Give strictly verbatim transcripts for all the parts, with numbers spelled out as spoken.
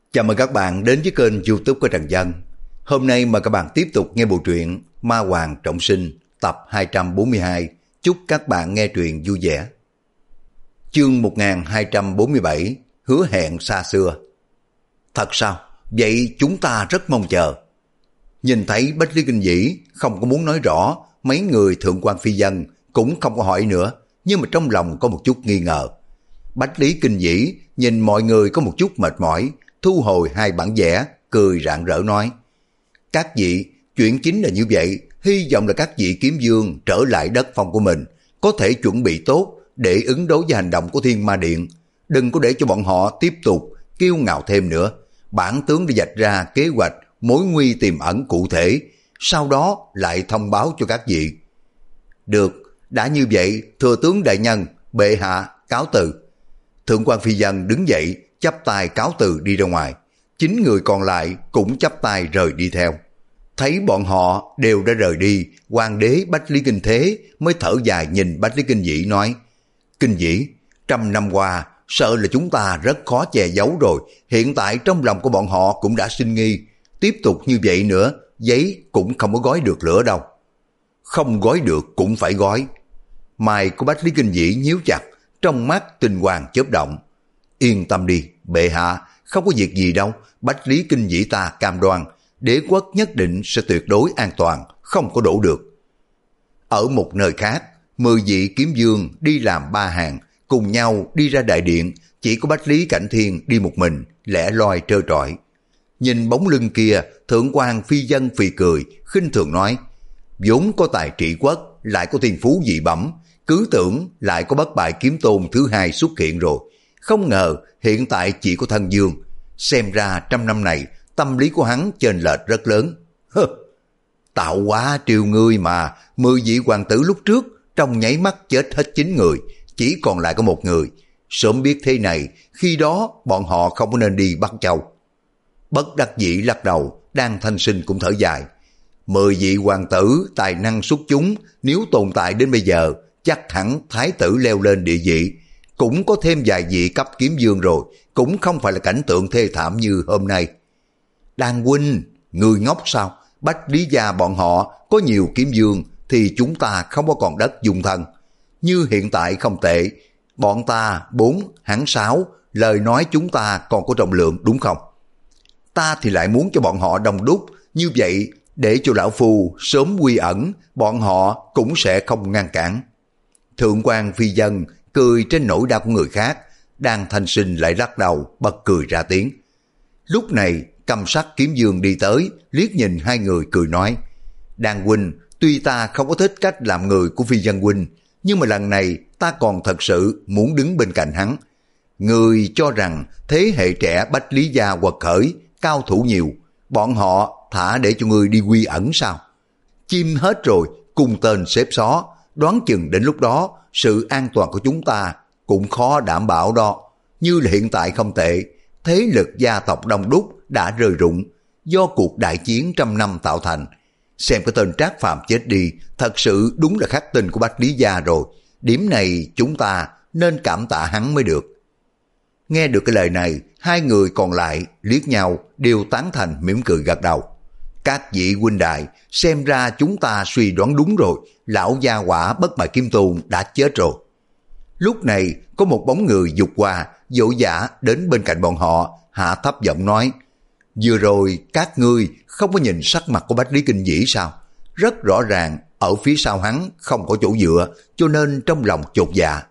Chào mừng các bạn đến với kênh YouTube của Trần Dân. Hôm nay mời các bạn tiếp tục nghe bộ truyện Ma Hoàng Trọng Sinh tập hai trăm bốn mươi hai. Chúc các bạn nghe truyện vui vẻ. Chương một nghìn hai trăm bốn mươi bảy, hứa hẹn xa xưa. Thật sao? Vậy chúng ta rất mong chờ. Nhìn thấy Bách Lý Kinh Vĩ không có muốn nói rõ, mấy người thượng quan phi dân cũng không có hỏi nữa, nhưng mà trong lòng có một chút nghi ngờ. Bách Lý Kinh Vĩ nhìn mọi người có một chút mệt mỏi, thu hồi hai bản vẽ, cười rạng rỡ nói: các vị, chuyện chính là như vậy, hy vọng là các vị kiếm vương trở lại đất phong của mình, có thể chuẩn bị tốt để ứng đối với hành động của Thiên Ma Điện. Đừng có để cho bọn họ tiếp tục kiêu ngạo thêm nữa. Bản tướng đã vạch ra kế hoạch mối nguy tiềm ẩn cụ thể, sau đó lại thông báo cho các vị. Được, đã như vậy, thừa tướng đại nhân, bệ hạ cáo từ. Thượng quan phi dân đứng dậy, chắp tay cáo từ đi ra ngoài. Chín người còn lại cũng chắp tay rời đi theo. Thấy bọn họ đều đã rời đi, hoàng đế Bách Lý Kinh Thế mới thở dài nhìn Bách Lý Kinh Vĩ nói: Kinh Vĩ, trăm năm qua sợ là chúng ta rất khó che giấu rồi, hiện tại trong lòng của bọn họ cũng đã sinh nghi, tiếp tục như vậy nữa giấy cũng không có gói được lửa đâu. Không gói được cũng phải gói. Mày của Bách Lý Kinh Vĩ nhíu chặt, trong mắt tinh quang chớp động. Yên tâm đi, bệ hạ, không có việc gì đâu. Bách Lý Kinh Vĩ ta cam đoan, đế quốc nhất định sẽ tuyệt đối an toàn, không có đổ được. Ở một nơi khác, mười vị kiếm vương đi làm ba hàng, cùng nhau đi ra đại điện, chỉ có Bách Lý Cảnh Thiên đi một mình, lẻ loi trơ trọi. Nhìn bóng lưng kia, thượng quan phi dân phì cười, khinh thường nói: vốn có tài trị quốc, lại có thiên phú dị bẩm, cứ tưởng lại có bất bại kiếm tôn thứ hai xuất hiện rồi. Không ngờ hiện tại chỉ có thân dương. Xem ra trăm năm này tâm lý của hắn chênh lệch rất lớn. Hơ, tạo hóa triều ngươi mà, mười vị hoàng tử lúc trước trong nháy mắt chết hết chín người, chỉ còn lại có một người. Sớm biết thế này, khi đó bọn họ không có nên đi Bắc Châu. Bất đắc dĩ lắc đầu, Đan Thanh Sinh cũng thở dài. Mười vị hoàng tử tài năng xuất chúng, nếu tồn tại đến bây giờ, chắc hẳn thái tử leo lên địa vị, cũng có thêm vài vị cấp kiếm vương rồi, cũng không phải là cảnh tượng thê thảm như hôm nay. Đan huynh, người ngốc sao? Bách Lý gia bọn họ có nhiều kiếm vương thì chúng ta không có còn đất dùng thân. Như hiện tại không tệ, bọn ta bốn, hắn sáu, lời nói chúng ta còn có trọng lượng đúng không? Ta thì lại muốn cho bọn họ đông đúc, như vậy để cho lão phu sớm quy ẩn, bọn họ cũng sẽ không ngăn cản. Thượng quan phi dân cười trên nỗi đau của người khác, Đan Thanh Sinh lại lắc đầu bật cười ra tiếng. Lúc này Cầm Sắc kiếm vương đi tới, liếc nhìn hai người cười nói: Đan huynh, tuy ta không có thích cách làm người của phi dân huynh, nhưng mà lần này ta còn thật sự muốn đứng bên cạnh hắn. Người cho rằng thế hệ trẻ Bách Lý gia quật khởi, cao thủ nhiều, bọn họ thả để cho người đi quy ẩn sao? Chim hết rồi, cùng tên xếp xó, đoán chừng đến lúc đó sự an toàn của chúng ta cũng khó đảm bảo đó. Như là hiện tại không tệ, thế lực gia tộc đông đúc đã rơi rụng, do cuộc đại chiến trăm năm tạo thành. Xem cái tên Trác Phàm chết đi, thật sự đúng là khắc tinh của Bách Lý gia rồi. Điểm này chúng ta nên cảm tạ hắn mới được. Nghe được cái lời này, hai người còn lại liếc nhau đều tán thành mỉm cười gật đầu. Các vị huynh đại, xem ra chúng ta suy đoán đúng rồi, lão gia hỏa bất bại kiếm tôn đã chết rồi. Lúc này có một bóng người vụt qua, vội vã đến bên cạnh bọn họ, hạ thấp giọng nói: vừa rồi các ngươi không có nhìn sắc mặt của Bách Lý Kinh Vĩ sao? Rất rõ ràng ở phía sau hắn không có chỗ dựa, cho nên trong lòng chột dạ.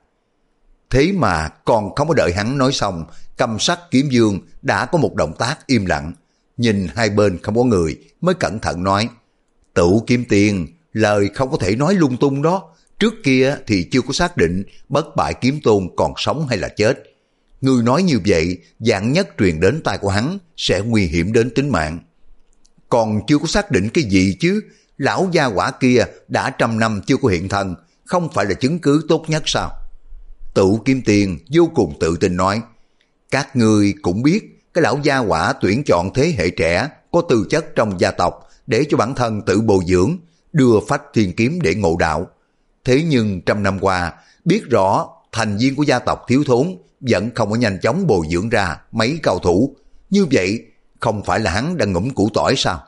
Thế mà còn không có đợi hắn nói xong, Cầm Sắc kiếm vương đã có một động tác im lặng, nhìn hai bên không có người mới cẩn thận nói: Tửu kiếm tiên, lời không có thể nói lung tung đó. Trước kia thì chưa có xác định bất bại kiếm tôn còn sống hay là chết. Người nói như vậy, vạn nhất truyền đến tai của hắn sẽ nguy hiểm đến tính mạng. Còn chưa có xác định cái gì chứ? Lão gia hỏa kia đã trăm năm chưa có hiện thân, không phải là chứng cứ tốt nhất sao? Tửu kiếm tiên vô cùng tự tin nói: các ngươi cũng biết cái lão gia hỏa tuyển chọn thế hệ trẻ có tư chất trong gia tộc để cho bản thân tự bồi dưỡng, đưa phách thiên kiếm để ngộ đạo. Thế nhưng trăm năm qua, biết rõ thành viên của gia tộc thiếu thốn, vẫn không có nhanh chóng bồi dưỡng ra mấy cao thủ. Như vậy không phải là hắn đang ngủm củ tỏi sao?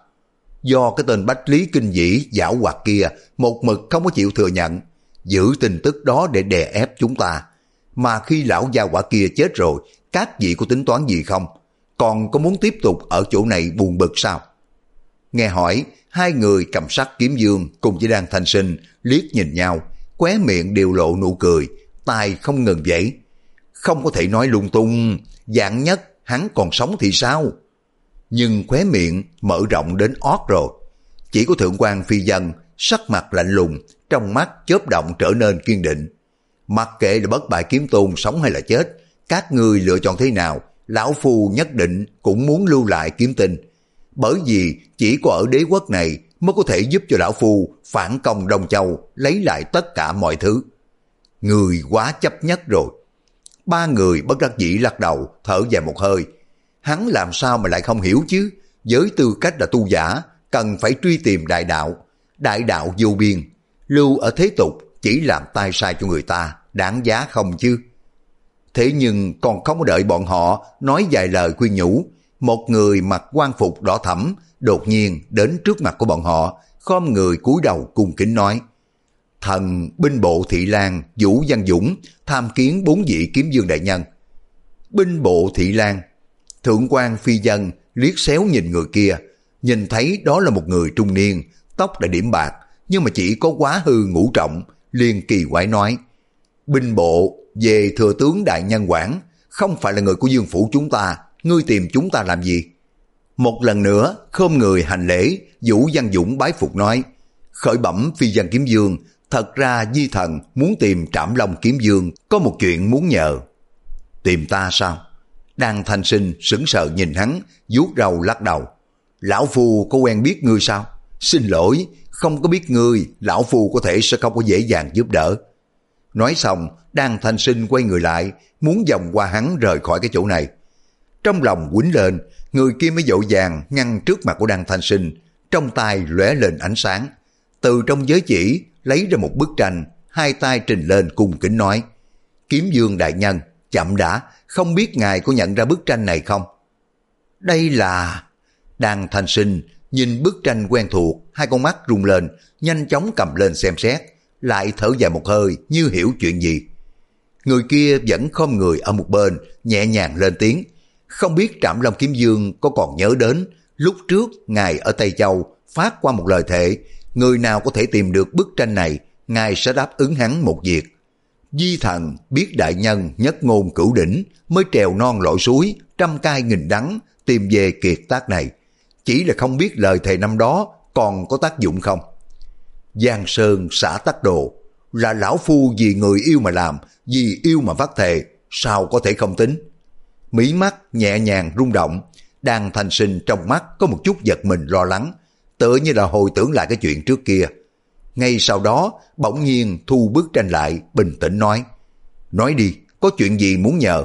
Do cái tên Bách Lý Kinh Vĩ giảo hoạt kia một mực không có chịu thừa nhận, giữ tin tức đó để đè ép chúng ta. Mà khi lão gia quả kia chết rồi, các vị có tính toán gì không? Còn có muốn tiếp tục ở chỗ này buồn bực sao? Nghe hỏi, hai người cầm sắt kiếm dương cùng với Đan Thanh Sinh liếc nhìn nhau, khóe miệng đều lộ nụ cười, tai không ngừng vẫy. Không có thể nói lung tung, vạn nhất hắn còn sống thì sao? Nhưng khóe miệng mở rộng đến ót rồi. Chỉ có Thượng quan Phi Dân sắc mặt lạnh lùng, trong mắt chớp động trở nên kiên định. Mặc kệ là Bất Bại Kiếm Tôn sống hay là chết, các ngươi lựa chọn thế nào, lão phu nhất định cũng muốn lưu lại kiếm tinh. Bởi vì chỉ có ở đế quốc này mới có thể giúp cho lão phu phản công Đông Châu, lấy lại tất cả mọi thứ. Người quá chấp nhất rồi. Ba người bất đắc dĩ lắc đầu, thở dài một hơi. Hắn làm sao mà lại không hiểu chứ? Với tư cách là tu giả, cần phải truy tìm đại đạo. Đại đạo vô biên, lưu ở thế tục chỉ làm tai sai cho người ta, đáng giá không chứ? Thế nhưng còn không có đợi bọn họ nói vài lời khuyên nhủ, một người mặc quan phục đỏ thẫm đột nhiên đến trước mặt của bọn họ, khom người cúi đầu cung kính nói: Thần binh bộ Thị Lang Vũ Văn Dũng tham kiến bốn vị kiếm dương đại nhân. Binh bộ Thị Lang. Thượng quan Phi Dân liếc xéo nhìn người kia, nhìn thấy đó là một người trung niên, tóc đã điểm bạc, nhưng mà chỉ có quá hư ngũ trọng, liền kỳ quái nói: Binh bộ về thừa tướng đại nhân quản, không phải là người của Dương phủ chúng ta, ngươi tìm chúng ta làm gì? Một lần nữa khom người hành lễ, Vũ Văn Dũng bái phục nói: Khởi bẩm Phi Dân kiếm dương, thật ra Di thần muốn tìm Trảm Long kiếm dương, có một chuyện muốn nhờ. Tìm ta sao? Đan Thanh Sinh sững sờ nhìn hắn, vuốt râu lắc đầu. Lão phu có quen biết ngươi sao? Xin lỗi, không có biết ngươi, lão phu có thể sẽ không có dễ dàng giúp đỡ. Nói xong, Đan Thanh Sinh quay người lại, muốn vòng qua hắn rời khỏi cái chỗ này. Trong lòng quýnh lên, người kia mới vội vàng ngăn trước mặt của Đan Thanh Sinh, trong tay lóe lên ánh sáng. Từ trong giới chỉ lấy ra một bức tranh, hai tay trình lên cung kính nói: Kiếm dương đại nhân, chậm đã, không biết ngài có nhận ra bức tranh này không? Đây là... Đan Thanh Sinh nhìn bức tranh quen thuộc, hai con mắt rung lên, nhanh chóng cầm lên xem xét, lại thở dài một hơi như hiểu chuyện gì. Người kia vẫn khom người ở một bên, nhẹ nhàng lên tiếng: Không biết Trảm Long kiếm dương có còn nhớ đến lúc trước ngài ở Tây Châu phát qua một lời thệ, người nào có thể tìm được bức tranh này, ngài sẽ đáp ứng hắn một việc. Di thần biết đại nhân nhất ngôn cửu đỉnh, mới trèo non lội suối, trăm cay nghìn đắng tìm về kiệt tác này. Chỉ là không biết lời thề năm đó còn có tác dụng không? Giang Sơn xả tắc đồ, là lão phu vì người yêu mà làm, vì yêu mà phát thề, sao có thể không tính? Mí mắt nhẹ nhàng rung động, Đan Thanh Sinh trong mắt có một chút giật mình lo lắng, tựa như là hồi tưởng lại cái chuyện trước kia. Ngay sau đó bỗng nhiên thu bức tranh lại, bình tĩnh nói: Nói đi, có chuyện gì muốn nhờ?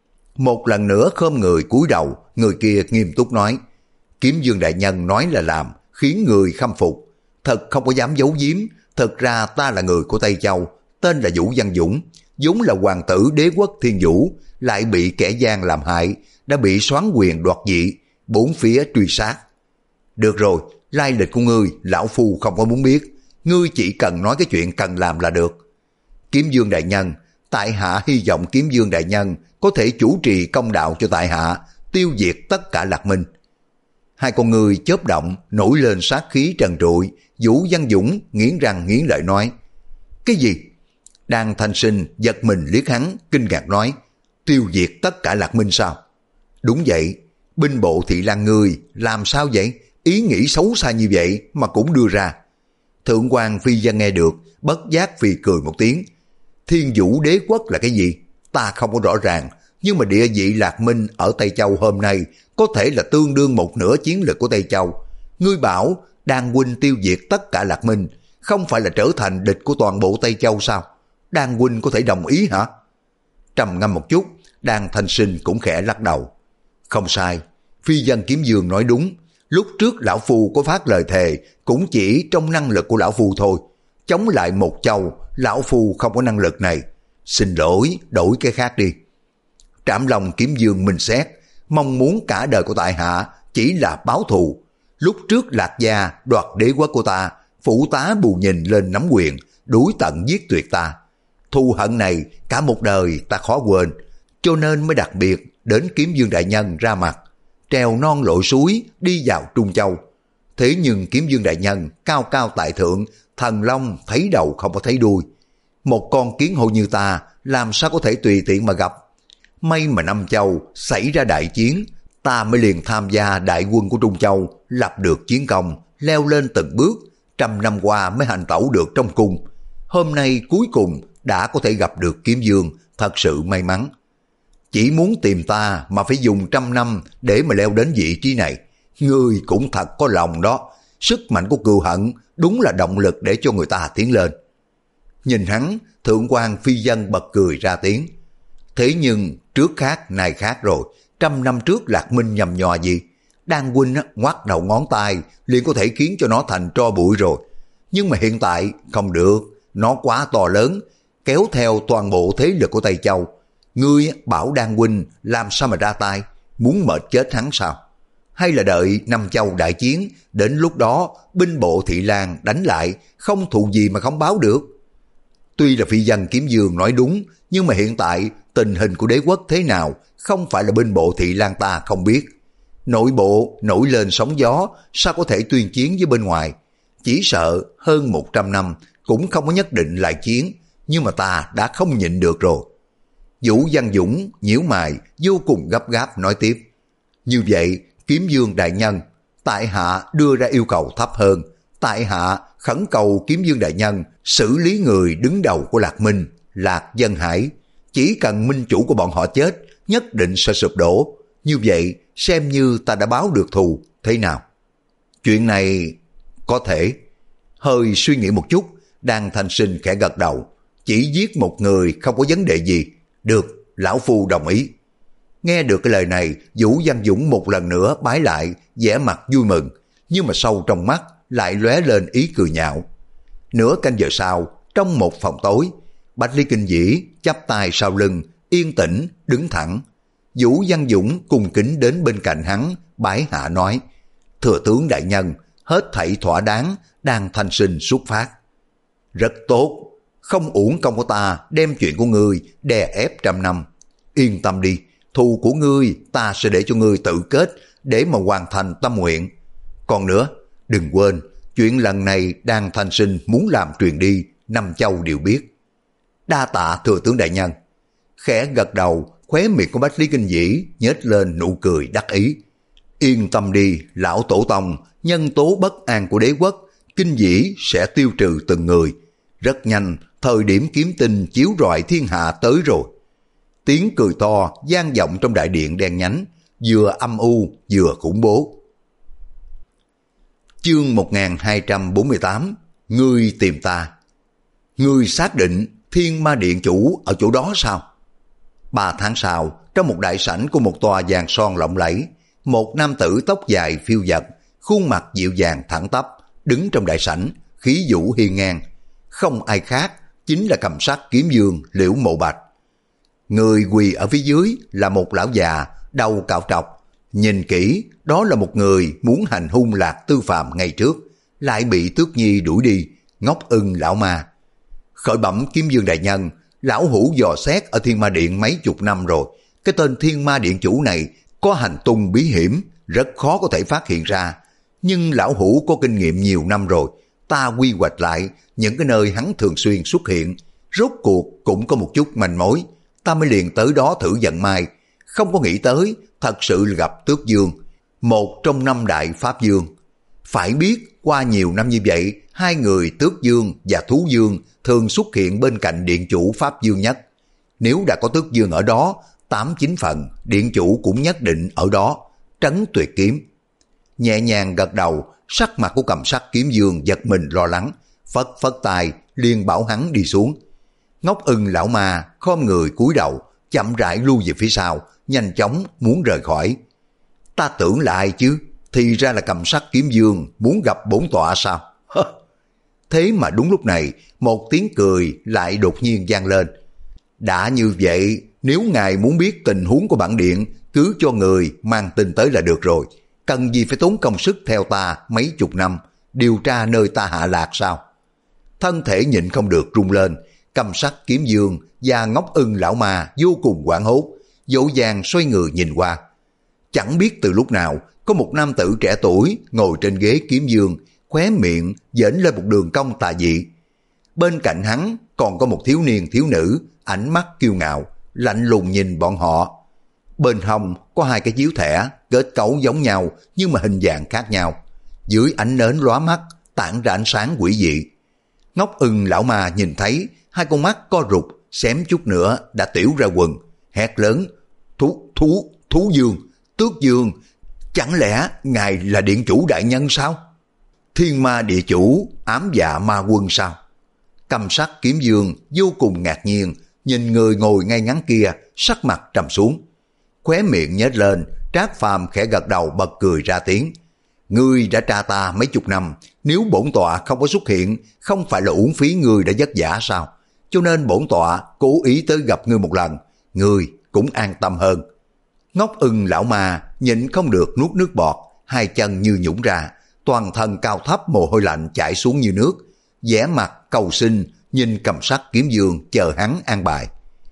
Một lần nữa khom người cúi đầu, người kia nghiêm túc nói: Kiếm dương đại nhân nói là làm, khiến người khâm phục. Thật không có dám giấu giếm, thật ra ta là người của Tây Châu, tên là Vũ Văn Dũng, vốn là hoàng tử đế quốc Thiên Vũ, lại bị kẻ gian làm hại, đã bị soán quyền đoạt vị, bốn phía truy sát. Được rồi, lai lịch của ngươi, lão phu không có muốn biết, ngươi chỉ cần nói cái chuyện cần làm là được. Kiếm dương đại nhân, tại hạ hy vọng Kiếm dương đại nhân có thể chủ trì công đạo cho tại hạ, tiêu diệt tất cả Lạc Minh. Hai con người chớp động, nổi lên sát khí trần trụi. Vũ Văn Dũng nghiến răng nghiến lợi nói: Cái gì? Đan Thanh Sinh giật mình liếc hắn, kinh ngạc nói: Tiêu diệt tất cả Lạc Minh sao? Đúng vậy. Binh bộ Thị Lang ngươi làm sao vậy? Ý nghĩ xấu xa như vậy mà cũng đưa ra. Thượng quan Phi Dân nghe được, bất giác phì cười một tiếng. Thiên Vũ đế quốc là cái gì? Ta không có rõ ràng, nhưng mà địa vị Lạc Minh ở Tây Châu hôm nay có thể là tương đương một nửa chiến lực của Tây Châu. Ngươi bảo Đan huynh tiêu diệt tất cả Lạc Minh, không phải là trở thành địch của toàn bộ Tây Châu sao? Đan huynh có thể đồng ý hả? Trầm ngâm một chút, Đan Thanh Sinh cũng khẽ lắc đầu. Không sai, Phi Dân kiếm dương nói đúng. Lúc trước lão phu có phát lời thề cũng chỉ trong năng lực của lão phu thôi. Chống lại một châu, lão phu không có năng lực này. Xin lỗi, đổi cái khác đi. Trảm Long kiếm dương minh xét, mong muốn cả đời của tại hạ chỉ là báo thù. Lúc trước Lạc Gia đoạt đế quốc của ta, phụ tá bù nhìn lên nắm quyền, đuổi tận giết tuyệt ta. Thù hận này cả một đời ta khó quên, cho nên mới đặc biệt đến Kiếm Dương đại nhân ra mặt, trèo non lội suối đi vào Trung Châu. Thế nhưng Kiếm Dương đại nhân cao cao tại thượng, thần long thấy đầu không có thấy đuôi. Một con kiến hôi như ta làm sao có thể tùy tiện mà gặp. May mà Nam Châu xảy ra đại chiến, ta mới liền tham gia đại quân của Trung Châu, lập được chiến công, leo lên từng bước, trăm năm qua mới hành tẩu được trong cung. Hôm nay cuối cùng đã có thể gặp được Kiếm Dương, thật sự may mắn. Chỉ muốn tìm ta mà phải dùng trăm năm để mà leo đến vị trí này. Ngươi cũng thật có lòng đó, sức mạnh của cừu hận đúng là động lực để cho người ta tiến lên. Nhìn hắn, Thượng quan Phi Dân bật cười ra tiếng. Thế nhưng trước khác nay khác rồi, trăm năm trước Lạc Minh nhầm nhò gì? Đan huynh ngoắt đầu ngón tay liền có thể khiến cho nó thành tro bụi rồi. Nhưng mà hiện tại không được, nó quá to lớn, kéo theo toàn bộ thế lực của Tây Châu. Ngươi bảo Đan huynh làm sao mà ra tay, muốn mệt chết hắn sao? Hay là đợi Nam Châu đại chiến, đến lúc đó binh bộ Thị Lan đánh lại, không thù gì mà không báo được. Tuy là Phi Dân Kiếm Dương nói đúng, nhưng mà hiện tại tình hình của đế quốc thế nào không phải là binh bộ Thị Lan ta không biết. Nội bộ nổi lên sóng gió, sao có thể tuyên chiến với bên ngoài? Chỉ sợ hơn một trăm năm cũng không có nhất định lại chiến, nhưng mà ta đã không nhịn được rồi. Vũ Văn Dũng nhíu mày vô cùng gấp gáp nói tiếp. Như vậy, Kiếm Dương đại nhân, tại hạ đưa ra yêu cầu thấp hơn. Tại hạ khẩn cầu Kiếm Dương đại nhân xử lý người đứng đầu của Lạc Minh, Lạc Dân Hải. Chỉ cần minh chủ của bọn họ chết, nhất định sẽ sụp đổ. Như vậy, xem như ta đã báo được thù, thế nào? Chuyện này có thể. Hơi suy nghĩ một chút, Đan Thanh Sinh khẽ gật đầu. Chỉ giết một người không có vấn đề gì. Được, lão phu đồng ý. Nghe được cái lời này, Vũ Văn Dũng một lần nữa bái lại, vẻ mặt vui mừng, nhưng mà sâu trong mắt lại lóe lên ý cười nhạo. Nửa canh giờ sau, trong một phòng tối, Bạch Ly Kinh Dĩ chắp tay sau lưng, yên tĩnh đứng thẳng. Vũ Văn Dũng cung kính đến bên cạnh hắn, bái hạ nói: Thừa tướng đại nhân, hết thảy thỏa đáng, Đan Thanh Sinh xuất phát. Rất tốt, không uổng công của ta đem chuyện của ngươi đè ép trăm năm. Yên tâm đi, thù của ngươi ta sẽ để cho ngươi tự kết để mà hoàn thành tâm nguyện. Còn nữa, đừng quên, chuyện lần này Đan Thanh Sinh muốn làm truyền đi, Nam Châu đều biết. Đa tạ thừa tướng đại nhân. Khẽ gật đầu, khóe miệng của Bách Lý Kinh Dĩ nhếch lên nụ cười đắc ý. Yên tâm đi, lão tổ tông, nhân tố bất an của đế quốc, Kinh Dĩ sẽ tiêu trừ từng người. Rất nhanh, thời điểm kiếm tinh chiếu rọi thiên hạ tới rồi. Tiếng cười to vang vọng trong đại điện đen nhánh, vừa âm u vừa khủng bố. Chương một nghìn hai trăm bốn mươi tám, ngươi tìm ta. Ngươi xác định Thiên Ma Điện chủ ở chỗ đó sao? Ba tháng sau, trong một đại sảnh của một tòa vàng son lộng lẫy, một nam tử tóc dài phiêu dật, khuôn mặt dịu dàng thẳng tắp, đứng trong đại sảnh, khí vũ hiên ngang. Không ai khác, chính là Cầm Sắc Kiếm Dương Liễu Mộ Bạch. Người quỳ ở phía dưới là một lão già, đầu cạo trọc. Nhìn kỹ, đó là một người muốn hành hung Lạc Tư Phàm ngày trước, lại bị Tước Nhi đuổi đi, Ngốc Ưng lão ma. Khởi bẩm Kiếm Dương đại nhân, lão hủ dò xét ở Thiên Ma Điện mấy chục năm rồi. Cái tên Thiên Ma Điện chủ này có hành tung bí hiểm, rất khó có thể phát hiện ra. Nhưng lão hủ có kinh nghiệm nhiều năm rồi, ta quy hoạch lại những cái nơi hắn thường xuyên xuất hiện, rốt cuộc cũng có một chút manh mối. Ta mới liền tới đó thử vận may, không có nghĩ tới thật sự là gặp Tước Dương, một trong năm đại Pháp Dương. Phải biết qua nhiều năm như vậy, hai người Tước Dương và Thú Dương thường xuất hiện bên cạnh điện chủ Pháp Dương nhất. Nếu đã có Tước Dương ở đó, tám chín phần điện chủ cũng nhất định ở đó, trấn tuyệt kiếm. Nhẹ nhàng gật đầu, sắc mặt của Cầm Sắc Kiếm Dương giật mình lo lắng, phất phất tay liền bảo hắn đi xuống. Ngốc Ưng lão ma khom người cúi đầu, chậm rãi lui về phía sau, nhanh chóng muốn rời khỏi. Ta tưởng là ai chứ, thì ra là Cầm Sắc Kiếm Dương muốn gặp bổn tọa sao? Thế mà đúng lúc này, một tiếng cười lại đột nhiên vang lên. Đã như vậy, nếu ngài muốn biết tình huống của bản điện, cứ cho người mang tin tới là được rồi. Cần gì phải tốn công sức theo ta mấy chục năm, điều tra nơi ta hạ lạc sao? Thân thể nhịn không được rung lên, Cầm Sắc Kiếm Dương và Ngốc Ưng lão ma vô cùng hoảng hốt, dỗ dàng xoay người nhìn qua. Chẳng biết từ lúc nào, có một nam tử trẻ tuổi ngồi trên ghế kiếm dương, khóe miệng dễn lên một đường cong tà dị. Bên cạnh hắn còn có một thiếu niên thiếu nữ, ánh mắt kiêu ngạo, lạnh lùng nhìn bọn họ. Bên hông có hai cái chiếu thẻ kết cấu giống nhau nhưng mà hình dạng khác nhau. Dưới ánh nến lóa mắt, tản ra ánh sáng quỷ dị. Ngốc Ưng lão ma nhìn thấy hai con mắt co rụt, xém chút nữa đã tiểu ra quần, hét lớn: Thú, thú, thú dương, tước dương, chẳng lẽ ngài là điện chủ đại nhân sao? Thiên ma địa chủ, ám dạ ma quân sao? Cầm Sắc Kiếm Dương vô cùng ngạc nhiên, nhìn người ngồi ngay ngắn kia, sắc mặt trầm xuống. Khóe miệng nhếch lên, Trác Phàm khẽ gật đầu bật cười ra tiếng. Ngươi đã tra ta mấy chục năm, nếu bổn tọa không có xuất hiện, không phải là uổng phí ngươi đã vất vả sao? Cho nên bổn tọa cố ý tới gặp ngươi một lần, ngươi cũng an tâm hơn. Ngốc Ưng lão ma nhịn không được nuốt nước bọt, hai chân như nhũn ra, toàn thân cao thấp mồ hôi lạnh chảy xuống như nước, vẻ mặt cầu xin nhìn Cầm Sắc Kiếm Dương chờ hắn an bài.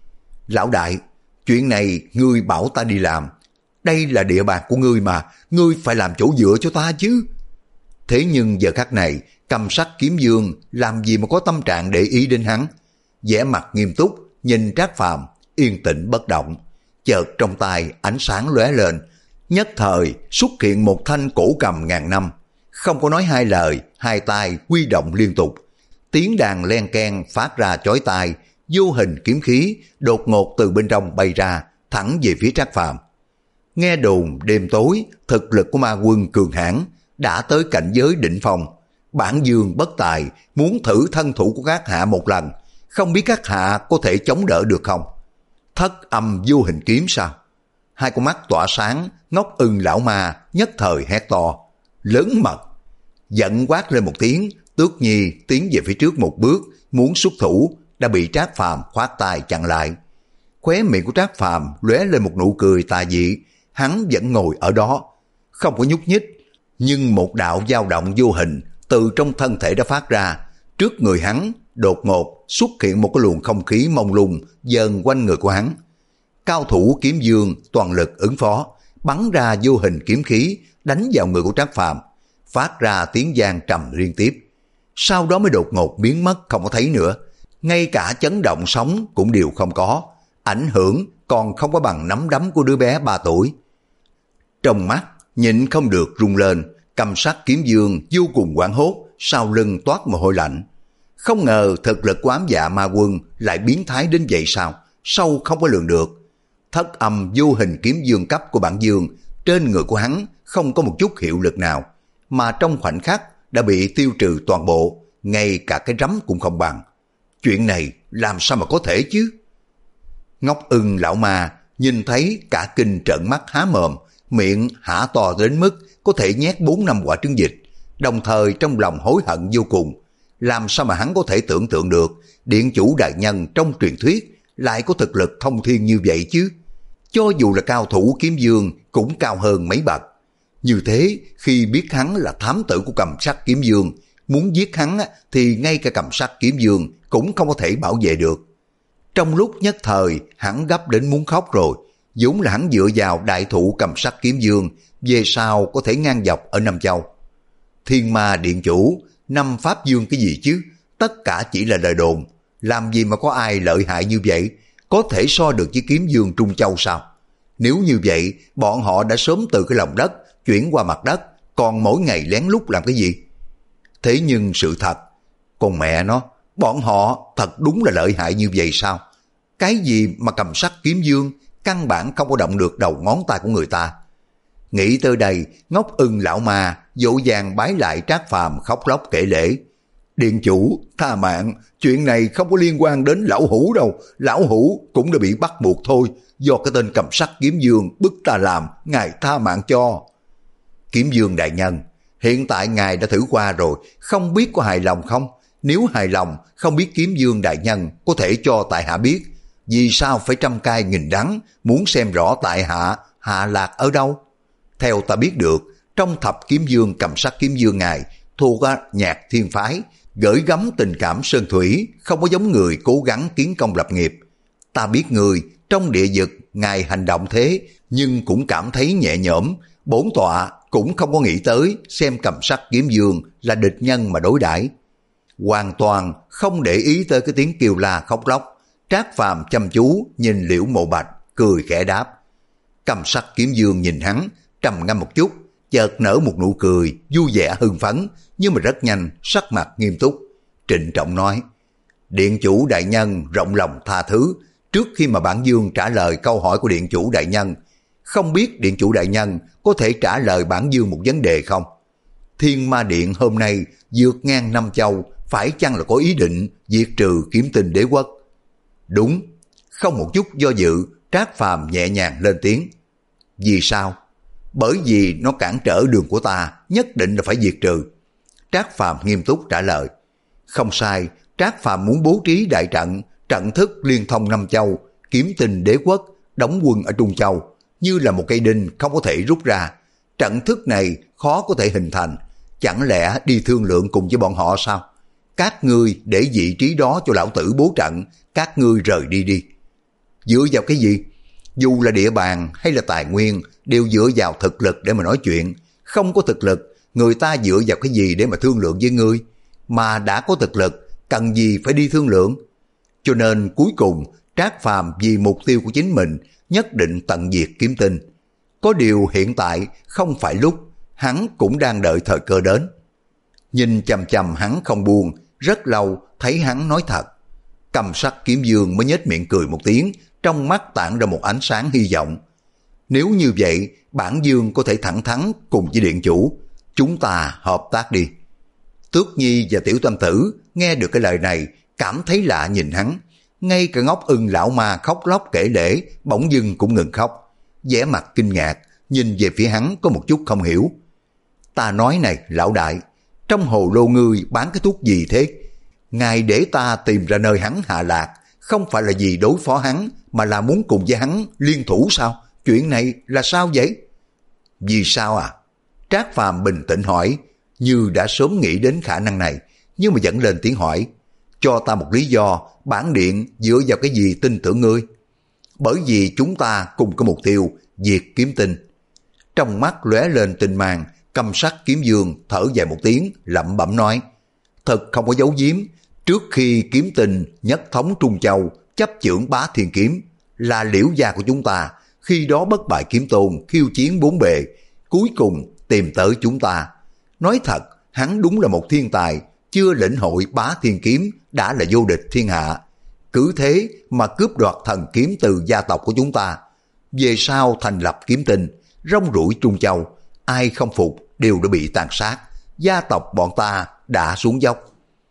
Lão đại, chuyện này ngươi bảo ta đi làm, đây là địa bàn của ngươi mà, ngươi phải làm chỗ dựa cho ta chứ. Thế nhưng giờ khắc này, Cầm Sắc Kiếm Dương làm gì mà có tâm trạng để ý đến hắn, vẻ mặt nghiêm túc nhìn Trác Phàm, yên tĩnh bất động. Chợt trong tay ánh sáng lóe lên, nhất thời xuất hiện một thanh cổ cầm ngàn năm. Không có nói hai lời, hai tay huy động liên tục, tiếng đàn len keng phát ra chói tai, vô hình kiếm khí đột ngột từ bên trong bay ra, thẳng về phía Trác Phàm. Nghe đồn đêm tối thực lực của ma quân cường hãn đã tới cảnh giới đỉnh phong. Bản Dương bất tài muốn thử thân thủ của các hạ một lần, không biết các hạ có thể chống đỡ được không? Thất âm vô hình kiếm sao? Hai con mắt tỏa sáng, Ngốc Ưng lão ma nhất thời hét to, lớn mật, giận quát lên một tiếng. Tước Nhi tiến về phía trước một bước, muốn xuất thủ, đã bị Trác Phàm khoát tay chặn lại. Khóe miệng của Trác Phàm lóe lên một nụ cười tà dị, hắn vẫn ngồi ở đó, không có nhúc nhích, nhưng một đạo dao động vô hình từ trong thân thể đã phát ra. Trước người hắn đột ngột xuất hiện một cái luồng không khí mông lung dần quanh người của hắn. Cao thủ kiếm dương toàn lực ứng phó, bắn ra vô hình kiếm khí đánh vào người của Trác Phàm, phát ra tiếng vang trầm liên tiếp. Sau đó mới đột ngột biến mất không có thấy nữa, ngay cả chấn động sóng cũng đều không có, ảnh hưởng còn không có bằng nắm đấm của đứa bé ba tuổi. Trong mắt nhịn không được rung lên, Cầm Sắc Kiếm Dương vô cùng hoảng hốt, sau lưng toát mồ hôi lạnh. Không ngờ thực lực của ám dạ ma quân lại biến thái đến vậy sao, sâu không có lường được. Thất âm vô hình kiếm dương cấp của bản Dương trên người của hắn không có một chút hiệu lực nào, mà trong khoảnh khắc đã bị tiêu trừ toàn bộ, ngay cả cái rắm cũng không bằng. Chuyện này làm sao mà có thể chứ? Ngốc Ưng lão ma nhìn thấy cả kinh trợn mắt há mồm, miệng hả to đến mức có thể nhét bốn năm quả trứng vịt, đồng thời trong lòng hối hận vô cùng. Làm sao mà hắn có thể tưởng tượng được điện chủ đại nhân trong truyền thuyết lại có thực lực thông thiên như vậy chứ? Cho dù là cao thủ kiếm dương cũng cao hơn mấy bậc. Như thế, khi biết hắn là thám tử của Cầm Sắc Kiếm Dương, muốn giết hắn thì ngay cả Cầm Sắc Kiếm Dương cũng không có thể bảo vệ được. Trong lúc nhất thời, hắn gấp đến muốn khóc rồi. Vốn là hắn dựa vào đại thụ Cầm Sắc Kiếm Dương, về sau có thể ngang dọc ở Nam Châu. Thiên ma điện chủ, năm pháp dương cái gì chứ? Tất cả chỉ là lời đồn. Làm gì mà có ai lợi hại như vậy, có thể so được với kiếm dương Trung Châu sao? Nếu như vậy, bọn họ đã sớm từ cái lòng đất chuyển qua mặt đất, còn mỗi ngày lén lút làm cái gì? Thế nhưng sự thật, con mẹ nó, bọn họ thật đúng là lợi hại như vậy sao? Cái gì mà Cầm Sắc Kiếm Dương căn bản không có động được đầu ngón tay của người ta. Nghĩ tới đây, Ngốc Ưng lão ma dỗ dàng bái lại Trác Phàm, khóc lóc kể lễ. Điện chủ, tha mạng, chuyện này không có liên quan đến lão hủ đâu, lão hủ cũng đã bị bắt buộc thôi, do cái tên Cầm Sắc Kiếm Dương bức ta làm, ngài tha mạng cho. Kiếm Dương đại nhân, hiện tại ngài đã thử qua rồi, không biết có hài lòng không? Nếu hài lòng, không biết Kiếm Dương đại nhân có thể cho tại hạ biết, vì sao phải trăm cay nghìn đắng, muốn xem rõ tại hạ Hạ Lạc ở đâu? Theo ta biết được, trong thập kiếm dương cầm sắc kiếm dương ngài thuộc Nhạc Thiên Phái, gửi gắm tình cảm sơn thủy, không có giống người cố gắng kiến công lập nghiệp. Ta biết người trong địa vực ngài hành động thế, nhưng cũng cảm thấy nhẹ nhõm. Bổn tọa cũng không có nghĩ tới xem cầm sắc kiếm dương là địch nhân mà đối đãi, hoàn toàn không để ý tới cái tiếng kêu la khóc lóc. Trác Phàm chăm chú nhìn Liễu Mộ Bạch, cười khẽ đáp. Cầm sắc kiếm dương nhìn hắn, trầm ngâm một chút, chợt nở một nụ cười vui vẻ hưng phấn, nhưng mà rất nhanh sắc mặt nghiêm túc, trịnh trọng nói: Điện chủ đại nhân rộng lòng tha thứ. Trước khi mà bản dương trả lời câu hỏi của điện chủ đại nhân, không biết điện chủ đại nhân có thể trả lời bản dương một vấn đề không? Thiên Ma Điện hôm nay vượt ngang năm châu, phải chăng là có ý định diệt trừ Kiếm Tinh Đế quốc? Đúng. Không một chút do dự, Trác Phàm nhẹ nhàng lên tiếng. Vì sao? Bởi vì nó cản trở đường của ta, nhất định là phải diệt trừ. Trác Phàm nghiêm túc trả lời. Không sai, Trác Phàm muốn bố trí đại trận, trận thức liên thông năm châu, Kiếm Tinh Đế quốc đóng quân ở Trung Châu, như là một cây đinh không có thể rút ra. Trận thức này khó có thể hình thành, chẳng lẽ đi thương lượng cùng với bọn họ sao? Các ngươi để vị trí đó cho lão tử bố trận, các ngươi rời đi đi. Dựa vào cái gì? Dù là địa bàn hay là tài nguyên đều dựa vào thực lực để mà nói chuyện. Không có thực lực, người ta dựa vào cái gì để mà thương lượng với ngươi? Mà đã có thực lực, cần gì phải đi thương lượng? Cho nên cuối cùng Trác Phàm vì mục tiêu của chính mình nhất định tận diệt Kiếm Tinh. Có điều hiện tại không phải lúc, hắn cũng đang đợi thời cơ đến. Nhìn chằm chằm hắn không buông, rất lâu thấy hắn nói thật. Cầm sắc kiếm dương mới nhếch miệng cười một tiếng, trong mắt tản ra một ánh sáng hy vọng. Nếu như vậy, bản dương có thể thẳng thắn cùng với điện chủ, chúng ta hợp tác đi. Tước Nhi và Tiểu Tam Tử nghe được cái lời này, cảm thấy lạ nhìn hắn. Ngay cả Ngốc Ưng lão ma khóc lóc kể lể, bỗng dưng cũng ngừng khóc. Vẻ mặt kinh ngạc, nhìn về phía hắn có một chút không hiểu. Ta nói này, lão đại, trong hồ lô ngươi bán cái thuốc gì thế? Ngài để ta tìm ra nơi hắn hạ lạc, không phải là vì đối phó hắn, mà là muốn cùng với hắn liên thủ sao? Chuyện này là sao vậy? Vì sao à? Trác Phàm bình tĩnh hỏi, như đã sớm nghĩ đến khả năng này, nhưng mà vẫn lên tiếng hỏi. Cho ta một lý do, bản điện dựa vào cái gì tin tưởng ngươi? Bởi vì chúng ta cùng có mục tiêu, diệt Kiếm Tinh. Trong mắt lóe lên tinh mang, Cầm sắc kiếm dương thở dài một tiếng, lẩm bẩm nói. Thật không có giấu giếm, trước khi Kiếm Tinh nhất thống Trung Châu, chấp chưởng Bá Thiên Kiếm, là Liễu gia của chúng ta, khi đó bất bại kiếm tôn, khiêu chiến bốn bề, cuối cùng tìm tới chúng ta. Nói thật, hắn đúng là một thiên tài, chưa lĩnh hội Bá Thiên Kiếm đã là vô địch thiên hạ. Cứ thế mà cướp đoạt thần kiếm từ gia tộc của chúng ta. Về sau thành lập Kiếm Tinh, rong ruổi Trung Châu, ai không phục đều đã bị tàn sát, gia tộc bọn ta đã xuống dốc.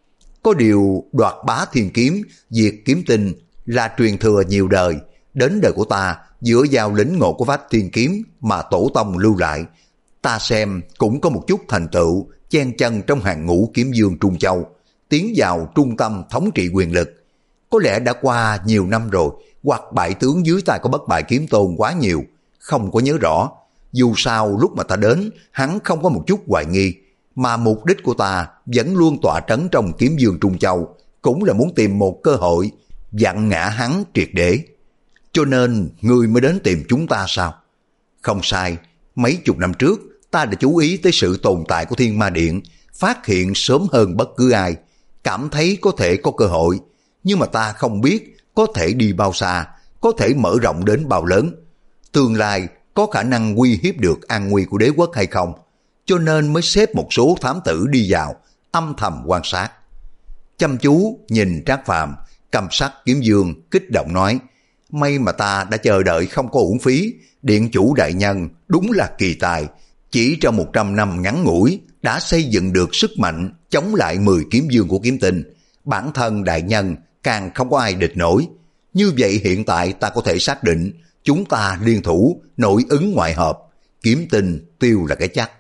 Có điều đoạt Bá Thiên Kiếm, diệt Kiếm Tinh là truyền thừa nhiều đời, đến đời của ta dựa vào lĩnh ngộ của Bách Thiên Kiếm mà tổ tông lưu lại. Ta xem cũng có một chút thành tựu, chen chân trong hàng ngũ kiếm dương Trung Châu, tiến vào trung tâm thống trị quyền lực. Có lẽ đã qua nhiều năm rồi, hoặc bại tướng dưới tay có bất bại kiếm tôn quá nhiều, không có nhớ rõ. Dù sao lúc mà ta đến, hắn không có một chút hoài nghi, mà mục đích của ta vẫn luôn tọa trấn trong kiếm dương Trung Châu, cũng là muốn tìm một cơ hội vặn ngã hắn triệt để. Cho nên ngươi mới đến tìm chúng ta sao? Không sai, mấy chục năm trước ta đã chú ý tới sự tồn tại của Thiên Ma Điện, phát hiện sớm hơn bất cứ ai, cảm thấy có thể có cơ hội, nhưng mà ta không biết có thể đi bao xa, có thể mở rộng đến bao lớn, tương lai có khả năng uy hiếp được an nguy của đế quốc hay không, cho nên mới xếp một số thám tử đi vào, âm thầm quan sát. Chăm chú nhìn Trác Phàm, Cầm sắc kiếm dương kích động nói, may mà ta đã chờ đợi không có uổng phí, điện chủ đại nhân đúng là kỳ tài, chỉ trong một trăm năm ngắn ngủi đã xây dựng được sức mạnh chống lại mười kiếm dương của Kiếm Tinh, bản thân đại nhân càng không có ai địch nổi. Như vậy hiện tại ta có thể xác định chúng ta liên thủ nội ứng ngoại hợp, Kiếm Tinh tiêu là cái chắc.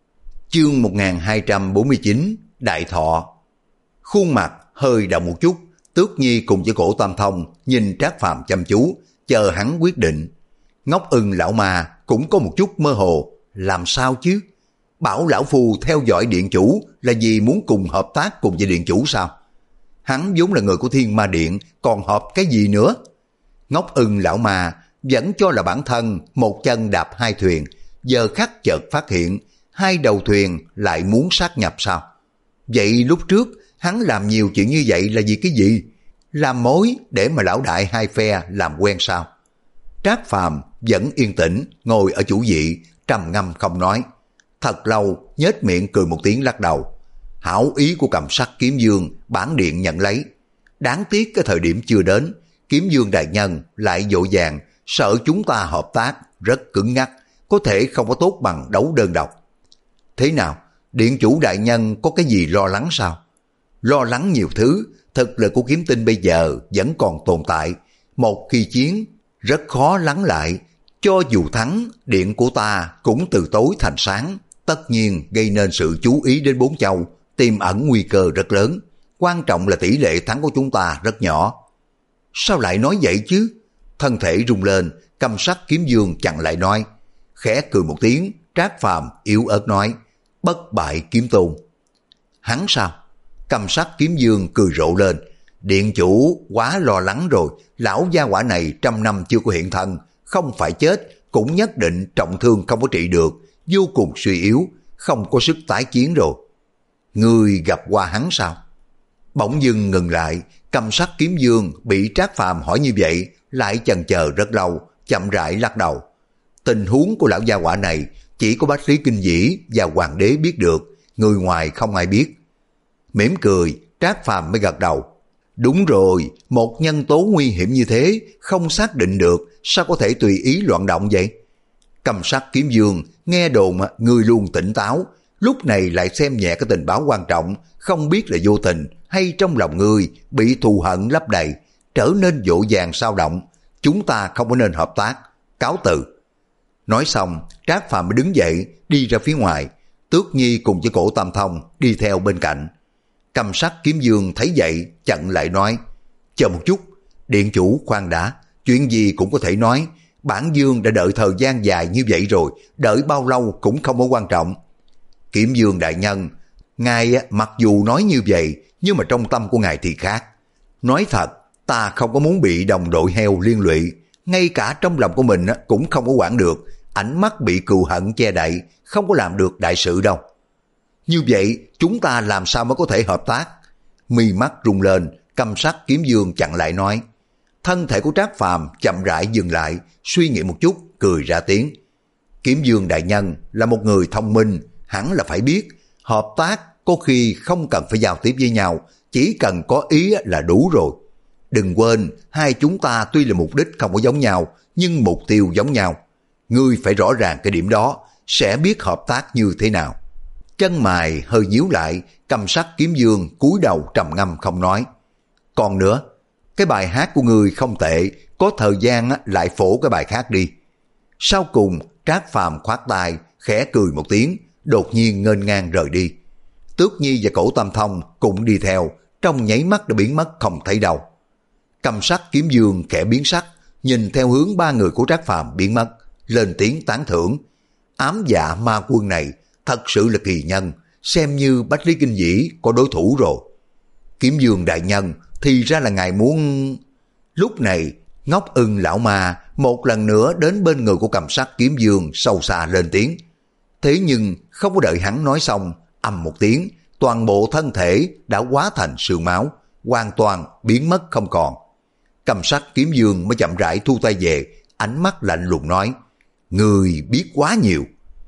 Chương một nghìn hai trăm bốn mươi chín Đại Thọ. Khuôn mặt hơi động một chút, Tước Nhi cùng với Cổ Tam Thông nhìn Trác Phàm chăm chú, chờ hắn quyết định. Ngốc Ưng lão ma cũng có một chút mơ hồ. Làm sao chứ? Bảo lão phu theo dõi điện chủ là vì muốn cùng hợp tác cùng với điện chủ sao? Hắn vốn là người của Thiên Ma Điện, còn hợp cái gì nữa? Ngốc ưng lão ma vẫn cho là bản thân một chân đạp hai thuyền, giờ khắc chợt phát hiện hai đầu thuyền lại muốn sát nhập sao? Vậy lúc trước hắn làm nhiều chuyện như vậy là vì cái gì? Làm mối để mà lão đại hai phe làm quen sao? Trác Phàm vẫn yên tĩnh ngồi ở chủ vị, trầm ngâm không nói. Thật lâu nhếch miệng cười một tiếng lắc đầu. Hảo ý của Cầm Sắc Kiếm Dương bản điện nhận lấy. Đáng tiếc cái thời điểm chưa đến, Kiếm Dương đại nhân lại vội vàng, sợ chúng ta hợp tác rất cứng nhắc, có thể không có tốt bằng đấu đơn độc. Thế nào? Điện chủ đại nhân có cái gì lo lắng sao? Lo lắng nhiều thứ, thực lực của kiếm tinh bây giờ vẫn còn tồn tại. Một khi chiến, rất khó lắng lại. Cho dù thắng, điện của ta cũng từ tối thành sáng, tất nhiên gây nên sự chú ý đến bốn châu, tiềm ẩn nguy cơ rất lớn. Quan trọng là tỷ lệ thắng của chúng ta rất nhỏ. Sao lại nói vậy chứ? Thân thể rung lên, Cầm Sắc Kiếm Dương chặn lại nói. Khẽ cười một tiếng, Trác Phàm yếu ớt nói. Bất bại kiếm tôn. Hắn sao? Cầm Sắc Kiếm Dương cười rộ lên. Điện chủ quá lo lắng rồi, lão gia hỏa này trăm năm chưa có hiện thân, không phải chết cũng nhất định trọng thương không có trị được, vô cùng suy yếu, không có sức tái chiến rồi. Ngươi gặp qua hắn sao? Bỗng dưng ngừng lại, Cầm Sắc Kiếm Dương bị Trác Phàm hỏi như vậy, lại chần chờ rất lâu, chậm rãi lắc đầu. Tình huống của lão gia hỏa này chỉ có Bách Lý Kinh Vĩ và Hoàng đế biết được, người ngoài không ai biết. Mỉm cười, Trác Phàm mới gật đầu. Đúng rồi, một nhân tố nguy hiểm như thế, không xác định được, sao có thể tùy ý loạn động vậy? Cầm Sắc Kiếm Dương nghe đồn người luôn tỉnh táo, lúc này lại xem nhẹ cái tình báo quan trọng, không biết là vô tình hay trong lòng người bị thù hận lấp đầy, trở nên dỗ dàng sao động. Chúng ta không có nên hợp tác, cáo từ. Nói xong, Trác Phàm mới đứng dậy đi ra phía ngoài, Tước Nhi cùng với Cổ Tam Thông đi theo bên cạnh. Cầm Sắc Kiếm Dương thấy vậy chặn lại nói. Chờ một chút, điện chủ khoan đã, chuyện gì cũng có thể nói. Bản Dương đã đợi thời gian dài như vậy rồi, đợi bao lâu cũng không có quan trọng. Kiếm Dương đại nhân, ngài mặc dù nói như vậy, nhưng mà trong tâm của ngài thì khác. Nói thật, ta không có muốn bị đồng đội heo liên lụy, ngay cả trong lòng của mình cũng không có quản được, ánh mắt bị cừu hận che đậy, không có làm được đại sự đâu. Như vậy chúng ta làm sao mới có thể hợp tác? Mi mắt rung lên, Cầm Sắc Kiếm Dương chặn lại nói. Thân thể của Trác Phàm chậm rãi dừng lại, suy nghĩ một chút, cười ra tiếng. Kiếm Dương đại nhân là một người thông minh, hẳn là phải biết, hợp tác có khi không cần phải giao tiếp với nhau, chỉ cần có ý là đủ rồi. Đừng quên, hai chúng ta tuy là mục đích không có giống nhau, nhưng mục tiêu giống nhau. Ngươi phải rõ ràng cái điểm đó, sẽ biết hợp tác như thế nào. Chân mày hơi nhíu lại, Cầm Sắc Kiếm Dương cúi đầu trầm ngâm không nói. Còn nữa, cái bài hát của ngươi không tệ, có thời gian lại phổ cái bài khác đi. Sau cùng, Trác Phàm khoát tay, khẽ cười một tiếng, đột nhiên nghênh ngang rời đi. Tước Nhi và Cổ Tam Thông cũng đi theo, trong nháy mắt đã biến mất không thấy đâu. Cầm Sắc Kiếm Dương khẽ biến sắc, nhìn theo hướng ba người của Trác Phàm biến mất, lên tiếng tán thưởng. Ám Dạ Ma Quân này thật sự là kỳ nhân, xem như Bách Lý Kinh Vĩ có đối thủ rồi. Kiếm Dương đại nhân, thì ra là ngài muốn... Lúc này, Ngốc Ưng lão ma một lần nữa đến bên người của Cầm Sắc Kiếm Dương sâu xa lên tiếng. Thế nhưng không có đợi hắn nói xong, ầm một tiếng, toàn bộ thân thể đã hóa thành sương máu, hoàn toàn biến mất không còn. Cầm Sắc Kiếm Dương mới chậm rãi thu tay về, ánh mắt lạnh lùng nói. Người biết quá nhiều.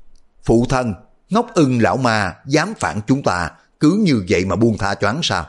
Phụ thân, Ngốc Ưng lão ma dám phản chúng ta, cứ như vậy mà buông tha choáng sao?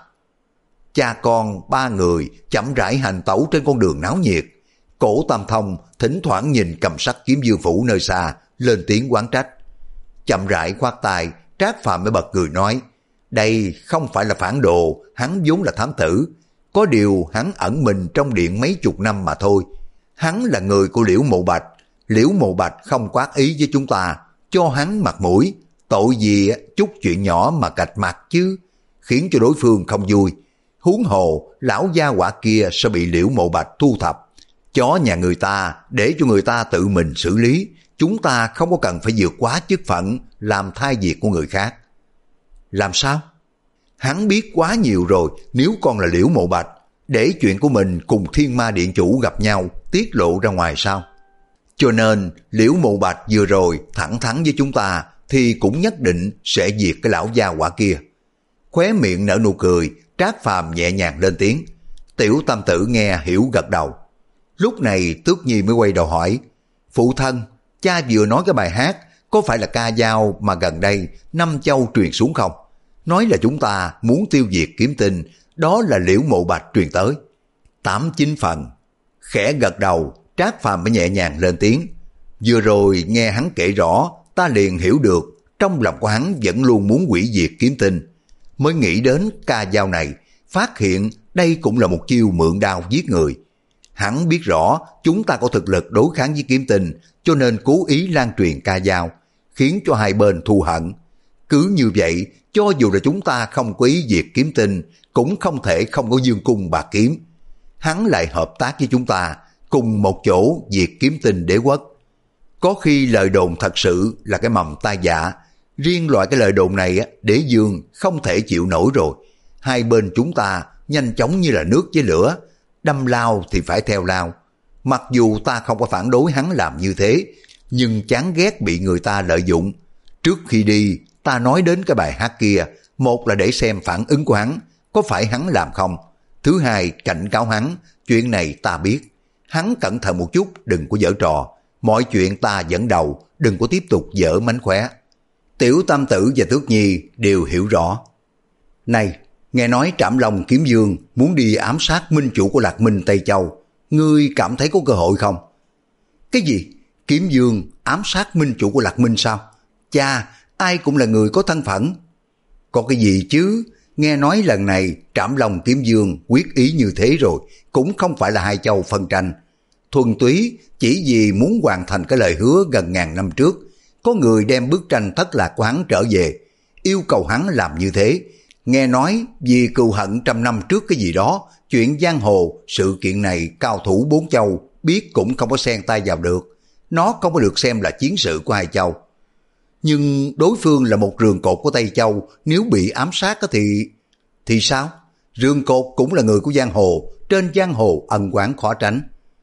Cha con ba người chậm rãi hành tẩu trên con đường náo nhiệt. Cổ Tam Thông thỉnh thoảng nhìn Cầm Sắc Kiếm Dương phủ nơi xa, lên tiếng oán trách. Chậm rãi khoát tay, Trác Phàm mới bật cười nói. Đây không phải là phản đồ, hắn vốn là thám tử. Có điều hắn ẩn mình trong điện mấy chục năm mà thôi. Hắn là người của Liễu Mộ Bạch. Liễu Mộ Bạch không quát ý với chúng ta, cho hắn mặt mũi. Tội gì chút chuyện nhỏ mà cạch mặt chứ, khiến cho đối phương không vui. Huống hồ, lão gia hỏa kia sẽ bị Liễu Mộ Bạch thu thập. Chó nhà người ta để cho người ta tự mình xử lý, chúng ta không có cần phải vượt quá chức phận làm thay việc của người khác. Làm sao? Hắn biết quá nhiều rồi, nếu con là Liễu Mộ Bạch, để chuyện của mình cùng Thiên Ma Điện Chủ gặp nhau tiết lộ ra ngoài sao? Cho nên Liễu Mộ Bạch vừa rồi thẳng thắn với chúng ta thì cũng nhất định sẽ diệt cái lão gia hỏa kia. Khóe miệng nở nụ cười, Trác Phàm nhẹ nhàng lên tiếng. Tiểu Tam Tử nghe hiểu gật đầu. Lúc này Tước Nhi mới quay đầu hỏi, phụ thân, cha vừa nói cái bài hát có phải là ca dao mà gần đây Năm Châu truyền xuống không? Nói là chúng ta muốn tiêu diệt kiếm tinh, đó là Liễu Mộ Bạch truyền tới. Tám chín phần. Khẽ gật đầu, Trác Phàm mới nhẹ nhàng lên tiếng. Vừa rồi nghe hắn kể rõ, ta liền hiểu được trong lòng của hắn vẫn luôn muốn hủy diệt kiếm tinh. Mới nghĩ đến ca dao này, phát hiện đây cũng là một chiêu mượn đao giết người. Hắn biết rõ chúng ta có thực lực đối kháng với kiếm tinh, cho nên cố ý lan truyền ca dao, khiến cho hai bên thù hận. Cứ như vậy, cho dù là chúng ta không có ý diệt kiếm tinh, cũng không thể không có dương cung bạc kiếm. Hắn lại hợp tác với chúng ta, cùng một chỗ diệt kiếm tinh đế quốc. Có khi lời đồn thật sự là cái mầm tai dạ. Riêng loại cái lời đồn này, đế dương không thể chịu nổi rồi. Hai bên chúng ta nhanh chóng như là nước với lửa, đâm lao thì phải theo lao. Mặc dù ta không có phản đối hắn làm như thế, nhưng chán ghét bị người ta lợi dụng. Trước khi đi, ta nói đến cái bài hát kia, một là để xem phản ứng của hắn, có phải hắn làm không. Thứ hai, cảnh cáo hắn, chuyện này ta biết. Hắn cẩn thận một chút, đừng có giở trò. Mọi chuyện ta dẫn đầu, đừng có tiếp tục giở mánh khóe. Tiểu Tam Tử và Tước Nhi đều hiểu rõ. Này, nghe nói Trảm Long Kiếm Dương muốn đi ám sát minh chủ của Lạc Minh Tây Châu. Ngươi cảm thấy có cơ hội không? Cái gì? Kiếm Dương ám sát minh chủ của Lạc Minh sao? Cha, ai cũng là người có thân phận. Có cái gì chứ? Nghe nói lần này Trảm Long Kiếm Dương quyết ý như thế rồi, cũng không phải là hai châu phân tranh. Thuần túy chỉ vì muốn hoàn thành cái lời hứa gần ngàn năm trước, có người đem bức tranh thất lạc của hắn trở về, yêu cầu hắn làm như thế. Nghe nói vì cừu hận trăm năm trước cái gì đó, chuyện giang hồ, sự kiện này cao thủ bốn châu biết cũng không có xen tay vào được. Nó không có được xem là chiến sự của hai châu. Nhưng đối phương là một rường cột của Tây Châu, nếu bị ám sát thì... Thì sao? Rường cột cũng là người của giang hồ, trên giang hồ ân oán khó tránh.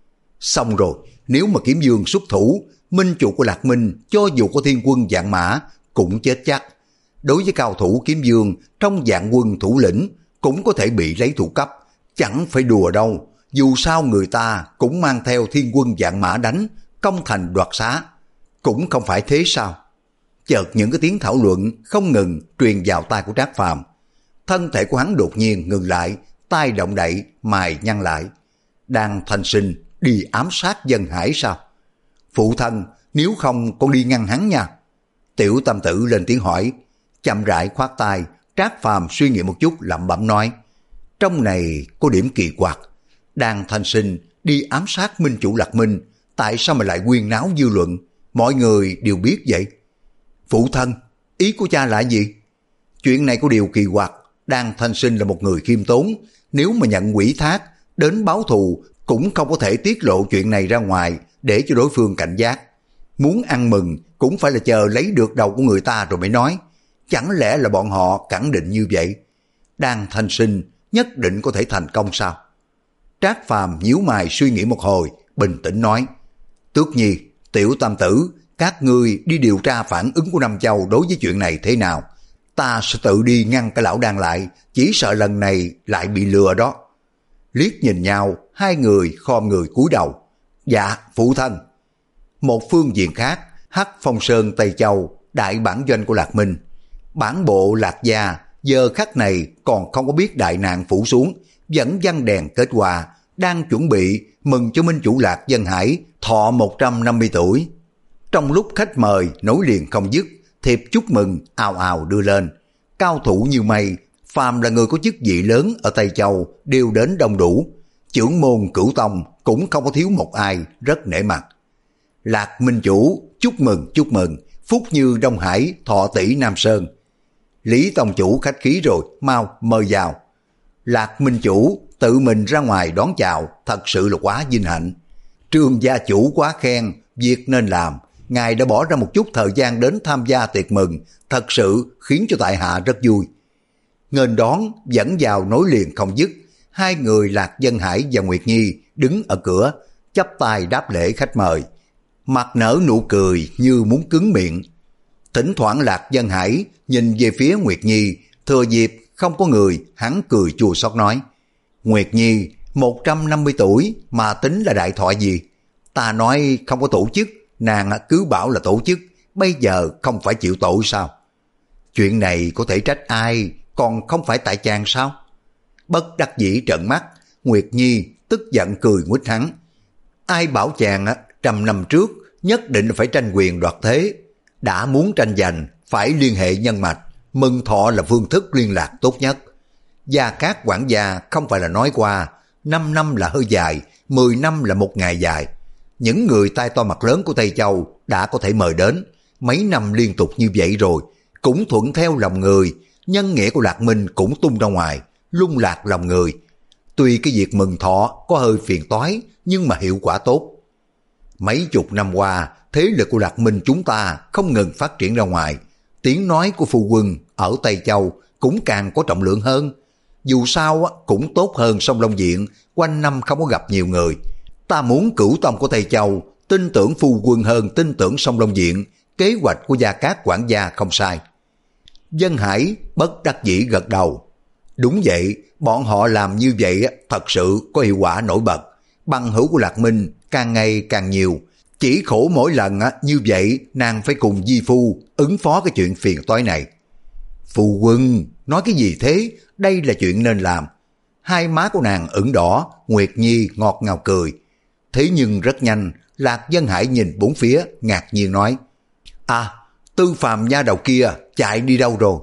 Xong rồi, nếu mà Kiếm Dương xuất thủ, minh chủ của Lạc Minh cho dù có thiên quân vạn mã cũng chết chắc. Đối với cao thủ Kiếm Dương trong vạn quân thủ lĩnh cũng có thể bị lấy thủ cấp, chẳng phải đùa đâu. Dù sao người ta cũng mang theo thiên quân vạn mã đánh, công thành đoạt xá. Cũng không phải thế sao? Chợt những cái tiếng thảo luận không ngừng truyền vào tai của Trác Phàm. Thân thể của hắn đột nhiên ngừng lại, tai động đậy, mày nhăn lại. Đang thanh sinh đi ám sát dân hải sao? Phụ thân, nếu không con đi ngăn hắn nha. Tiểu Tam Tử lên tiếng hỏi. Chậm rãi khoát tay, Trác Phàm suy nghĩ một chút lẩm bẩm nói. Trong này có điểm kỳ quặc. Đang thanh sinh đi ám sát minh chủ Lạc Minh, tại sao mà lại quyên náo dư luận? Mọi người đều biết vậy. Phụ thân, ý của cha là gì? Chuyện này có điều kỳ quặc. Đang thanh sinh là một người khiêm tốn, nếu mà nhận quỹ thác đến báo thù cũng không có thể tiết lộ chuyện này ra ngoài để cho đối phương cảnh giác. Muốn ăn mừng cũng phải là chờ lấy được đầu của người ta rồi mới nói. Chẳng lẽ là bọn họ khẳng định như vậy? Đang thanh sinh nhất định có thể thành công sao? Trác Phàm nhíu mày suy nghĩ một hồi, bình tĩnh nói. Tước Nhi, Tiểu Tam Tử, các ngươi đi điều tra phản ứng của Nam Châu đối với chuyện này thế nào. Ta sẽ tự đi ngăn cái lão Đan lại, chỉ sợ lần này lại bị lừa đó. Liếc nhìn nhau, hai người khom người cúi đầu. Dạ, phụ thân. Một phương diện khác, Hắc Phong Sơn Tây Châu, đại bản doanh của Lạc Minh. Bản bộ Lạc Gia giờ khắc này còn không có biết đại nạn phủ xuống, vẫn văng đèn kết quả, đang chuẩn bị mừng cho minh chủ Lạc Dân Hải thọ một trăm năm mươi tuổi. Trong lúc khách mời nối liền không dứt, thiệp chúc mừng ào ào đưa lên. Cao thủ như mây, phàm là người có chức vị lớn ở Tây Châu đều đến đông đủ. Chưởng môn Cửu Tông cũng không có thiếu một ai, rất nể mặt. Lạc minh chủ, chúc mừng chúc mừng, phúc như Đông Hải, thọ tỷ Nam Sơn. Lý tông chủ khách khí rồi, mau mời vào. Lạc minh chủ tự mình ra ngoài đón chào, thật sự là quá vinh hạnh. Trương gia chủ quá khen, việc nên làm, ngài đã bỏ ra một chút thời gian đến tham gia tiệc mừng, thật sự khiến cho tại hạ rất vui. Nghênh đón dẫn vào nối liền không dứt, hai người Lạc Dân Hải và Nguyệt Nhi đứng ở cửa, chắp tay đáp lễ khách mời, mặt nở nụ cười như muốn cứng miệng. Thỉnh thoảng Lạc Dân Hải nhìn về phía Nguyệt Nhi, thừa dịp không có người, hắn cười chua xót nói: Nguyệt Nhi một trăm năm mươi tuổi mà tính là đại thoại gì? Ta nói không có tổ chức, nàng cứ bảo là tổ chức, bây giờ không phải chịu tội sao? Chuyện này có thể trách ai, còn không phải tại chàng sao? Bất đắc dĩ trợn mắt, Nguyệt Nhi tức giận cười nguýt hắn. Ai bảo chàng trăm năm trước nhất định phải tranh quyền đoạt thế, đã muốn tranh giành phải liên hệ nhân mạch, mừng thọ là phương thức liên lạc tốt nhất. Gia Cát quản gia không phải là nói qua, năm năm là hơi dài, mười năm là một ngày dài. Những người tai to mặt lớn của Tây Châu đã có thể mời đến, mấy năm liên tục như vậy rồi, cũng thuận theo lòng người, nhân nghĩa của Lạc Minh cũng tung ra ngoài, lung lạc lòng người. Tuy cái việc mừng thọ có hơi phiền toái, nhưng mà hiệu quả tốt. Mấy chục năm qua, thế lực của Lạc Minh chúng ta không ngừng phát triển ra ngoài, tiếng nói của phu quân ở Tây Châu cũng càng có trọng lượng hơn. Dù sao cũng tốt hơn Sông Long Viện, quanh năm không có gặp nhiều người. Ta muốn cửu tông của Tây Châu tin tưởng phu quân hơn tin tưởng Sông Long Viện, kế hoạch của Gia Cát quản gia không sai. Dân Hải bất đắc dĩ gật đầu. Đúng vậy, bọn họ làm như vậy thật sự có hiệu quả nổi bật. Bằng hữu của Lạc Minh càng ngày càng nhiều. Chỉ khổ mỗi lần như vậy nàng phải cùng di phu ứng phó cái chuyện phiền toái này. Phu quân, nói cái gì thế? Đây là chuyện nên làm. Hai má của nàng ửng đỏ, Nguyệt Nhi ngọt ngào cười. Thế nhưng rất nhanh, Lạc Dân Hải nhìn bốn phía, ngạc nhiên nói: À, Tư Phàm nha đầu kia chạy đi đâu rồi?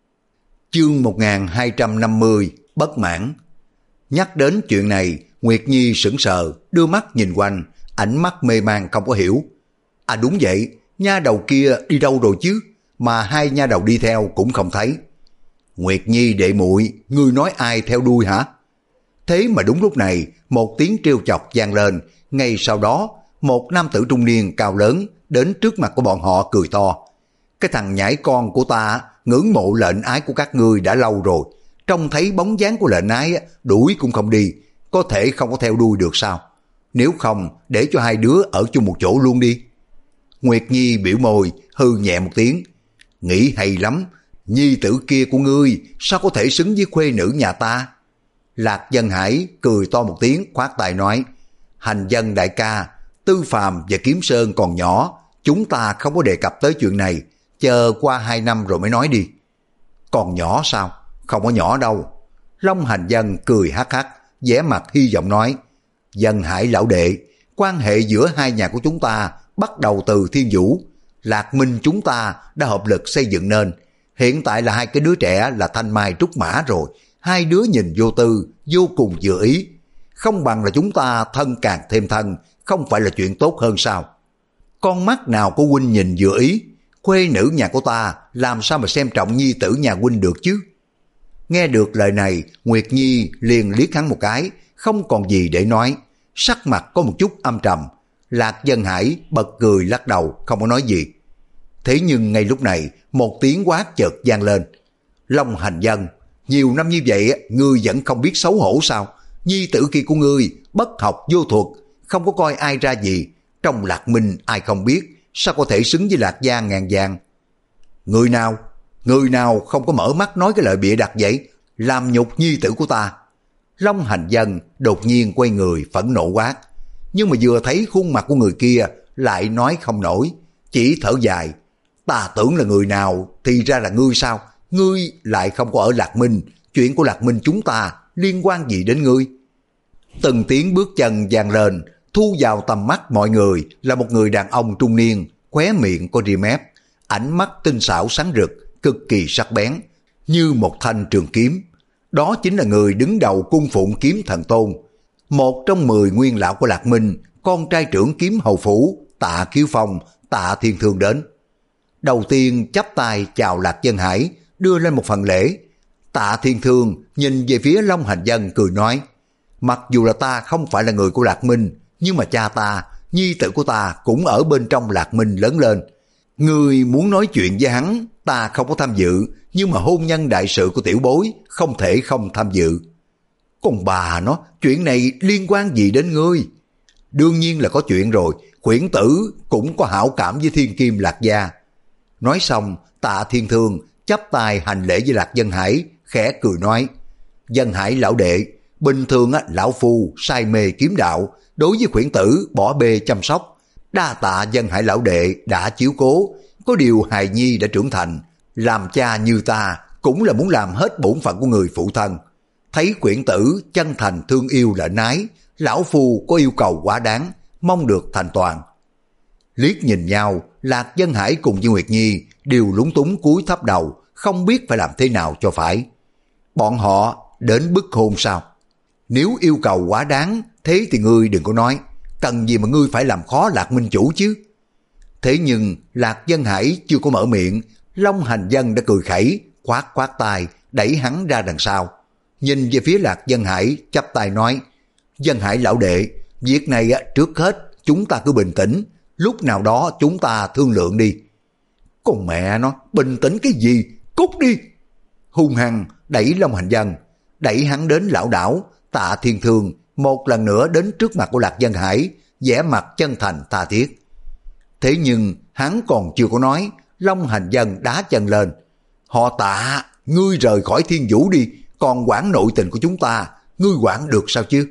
Chương một nghìn hai trăm năm mươi, bất mãn. Nhắc đến chuyện này, Nguyệt Nhi sững sờ, đưa mắt nhìn quanh, ánh mắt mê man không có hiểu. À đúng vậy, nha đầu kia đi đâu rồi chứ? Mà hai nha đầu đi theo cũng không thấy. Nguyệt Nhi đệ muội, ngươi nói ai theo đuôi hả? Thế mà đúng lúc này, một tiếng trêu chọc vang lên, ngay sau đó, một nam tử trung niên cao lớn đến trước mặt của bọn họ cười to. Cái thằng nhãi con của ta ngưỡng mộ lệnh ái của các ngươi đã lâu rồi, trông thấy bóng dáng của lệnh ái đuổi cũng không đi, có thể không có theo đuôi được sao? Nếu không, để cho hai đứa ở chung một chỗ luôn đi. Nguyệt Nhi biểu môi, hư nhẹ một tiếng. Nghĩ hay lắm, nhi tử kia của ngươi sao có thể xứng với khuê nữ nhà ta? Lạc Dân Hải cười to một tiếng, khoát tay nói: Hành Dân đại ca, Tư Phàm và Kiếm Sơn còn nhỏ, chúng ta không có đề cập tới chuyện này, chờ qua hai năm rồi mới nói đi. Còn nhỏ sao? Không có nhỏ đâu. Long Hành Dân cười hắc hắc, vẻ mặt hy vọng nói: Dân Hải lão đệ, quan hệ giữa hai nhà của chúng ta bắt đầu từ Thiên Vũ, Lạc Minh chúng ta đã hợp lực xây dựng nên. Hiện tại là hai cái đứa trẻ là Thanh Mai Trúc Mã rồi, hai đứa nhìn vô tư, vô cùng vừa ý. Không bằng là chúng ta thân càng thêm thân, không phải là chuyện tốt hơn sao? Con mắt nào của huynh nhìn vừa ý, khuê nữ nhà của ta làm sao mà xem trọng nhi tử nhà huynh được chứ? Nghe được lời này, Nguyệt Nhi liền liếc hắn một cái, không còn gì để nói, sắc mặt có một chút âm trầm. Lạc Dân Hải bật cười lắc đầu, không có nói gì. Thế nhưng ngay lúc này, một tiếng quát chợt vang lên. Long Hành Dân, nhiều năm như vậy ngươi vẫn không biết xấu hổ sao? Nhi tử kia của ngươi bất học vô thuật, không có coi ai ra gì, trong Lạc Minh ai không biết, sao có thể xứng với Lạc gia ngàn vàng? Người nào, người nào không có mở mắt nói cái lời bịa đặt vậy, làm nhục nhi tử của ta? Long Hành Dân đột nhiên quay người phẫn nộ quát, nhưng mà vừa thấy khuôn mặt của người kia lại nói không nổi, chỉ thở dài. Ta tưởng là người nào, thì ra là ngươi sao? Ngươi lại không có ở Lạc Minh, chuyện của Lạc Minh chúng ta liên quan gì đến ngươi? Từng tiếng bước chân vang lên, thu vào tầm mắt mọi người là một người đàn ông trung niên, khóe miệng có ria mép, ánh mắt tinh xảo sáng rực, cực kỳ sắc bén, như một thanh trường kiếm. Đó chính là người đứng đầu cung phụng Kiếm Thần Tôn, một trong mười nguyên lão của Lạc Minh, con trai trưởng Kiếm Hầu Phủ, Tạ Kiếu Phong, Tạ Thiên Thương đến. Đầu tiên chắp tay chào Lạc Dân Hải, đưa lên một phần lễ. Tạ Thiên Thương nhìn về phía Long Hành Dân cười nói: Mặc dù là ta không phải là người của Lạc Minh, nhưng mà cha ta nhi tử của ta cũng ở bên trong Lạc Minh lớn lên. Ngươi muốn nói chuyện với hắn, ta không có tham dự, nhưng mà hôn nhân đại sự của tiểu bối không thể không tham dự. Còn bà nó, chuyện này liên quan gì đến ngươi? Đương nhiên là có chuyện rồi, Khuyển tử cũng có hảo cảm với Thiên Kim Lạc gia. Nói xong, Tạ Thiên Thương chắp tay hành lễ với Lạc Dân Hải, khẽ cười nói: Dân Hải lão đệ, bình thường á, lão phu say mê kiếm đạo, đối với Khuyển tử bỏ bê chăm sóc, đa tạ Dân Hải lão đệ đã chiếu cố. Có điều hài nhi đã trưởng thành, làm cha như ta cũng là muốn làm hết bổn phận của người phụ thân. Thấy Khuyển tử chân thành thương yêu lệnh ái, lão phu có yêu cầu quá đáng, mong được thành toàn. Liếc nhìn nhau, Lạc Dân Hải cùng với Nguyệt Nhi đều lúng túng cúi thấp đầu, không biết phải làm thế nào cho phải. Bọn họ đến bức hôn sao? Nếu yêu cầu quá đáng, thế thì ngươi đừng có nói, cần gì mà ngươi phải làm khó Lạc Minh chủ chứ. Thế nhưng Lạc Dân Hải chưa có mở miệng, Long Hành Dân đã cười khẩy, khoát khoát tay, đẩy hắn ra đằng sau. Nhìn về phía Lạc Dân Hải, chắp tay nói: Dân Hải lão đệ, việc này trước hết chúng ta cứ bình tĩnh, lúc nào đó chúng ta thương lượng đi. Con mẹ nó, bình tĩnh cái gì, cút đi. Hung hăng đẩy Long Hành Dân, đẩy hắn đến lão đảo. Tạ Thiên Thương một lần nữa đến trước mặt của Lạc Dân Hải, vẻ mặt chân thành tha thiết. Thế nhưng hắn còn chưa có nói, Long Hành Dân đá chân lên: Họ Tạ, ngươi rời khỏi Thiên Vũ đi, còn quản nội tình của chúng ta, ngươi quản được sao chứ?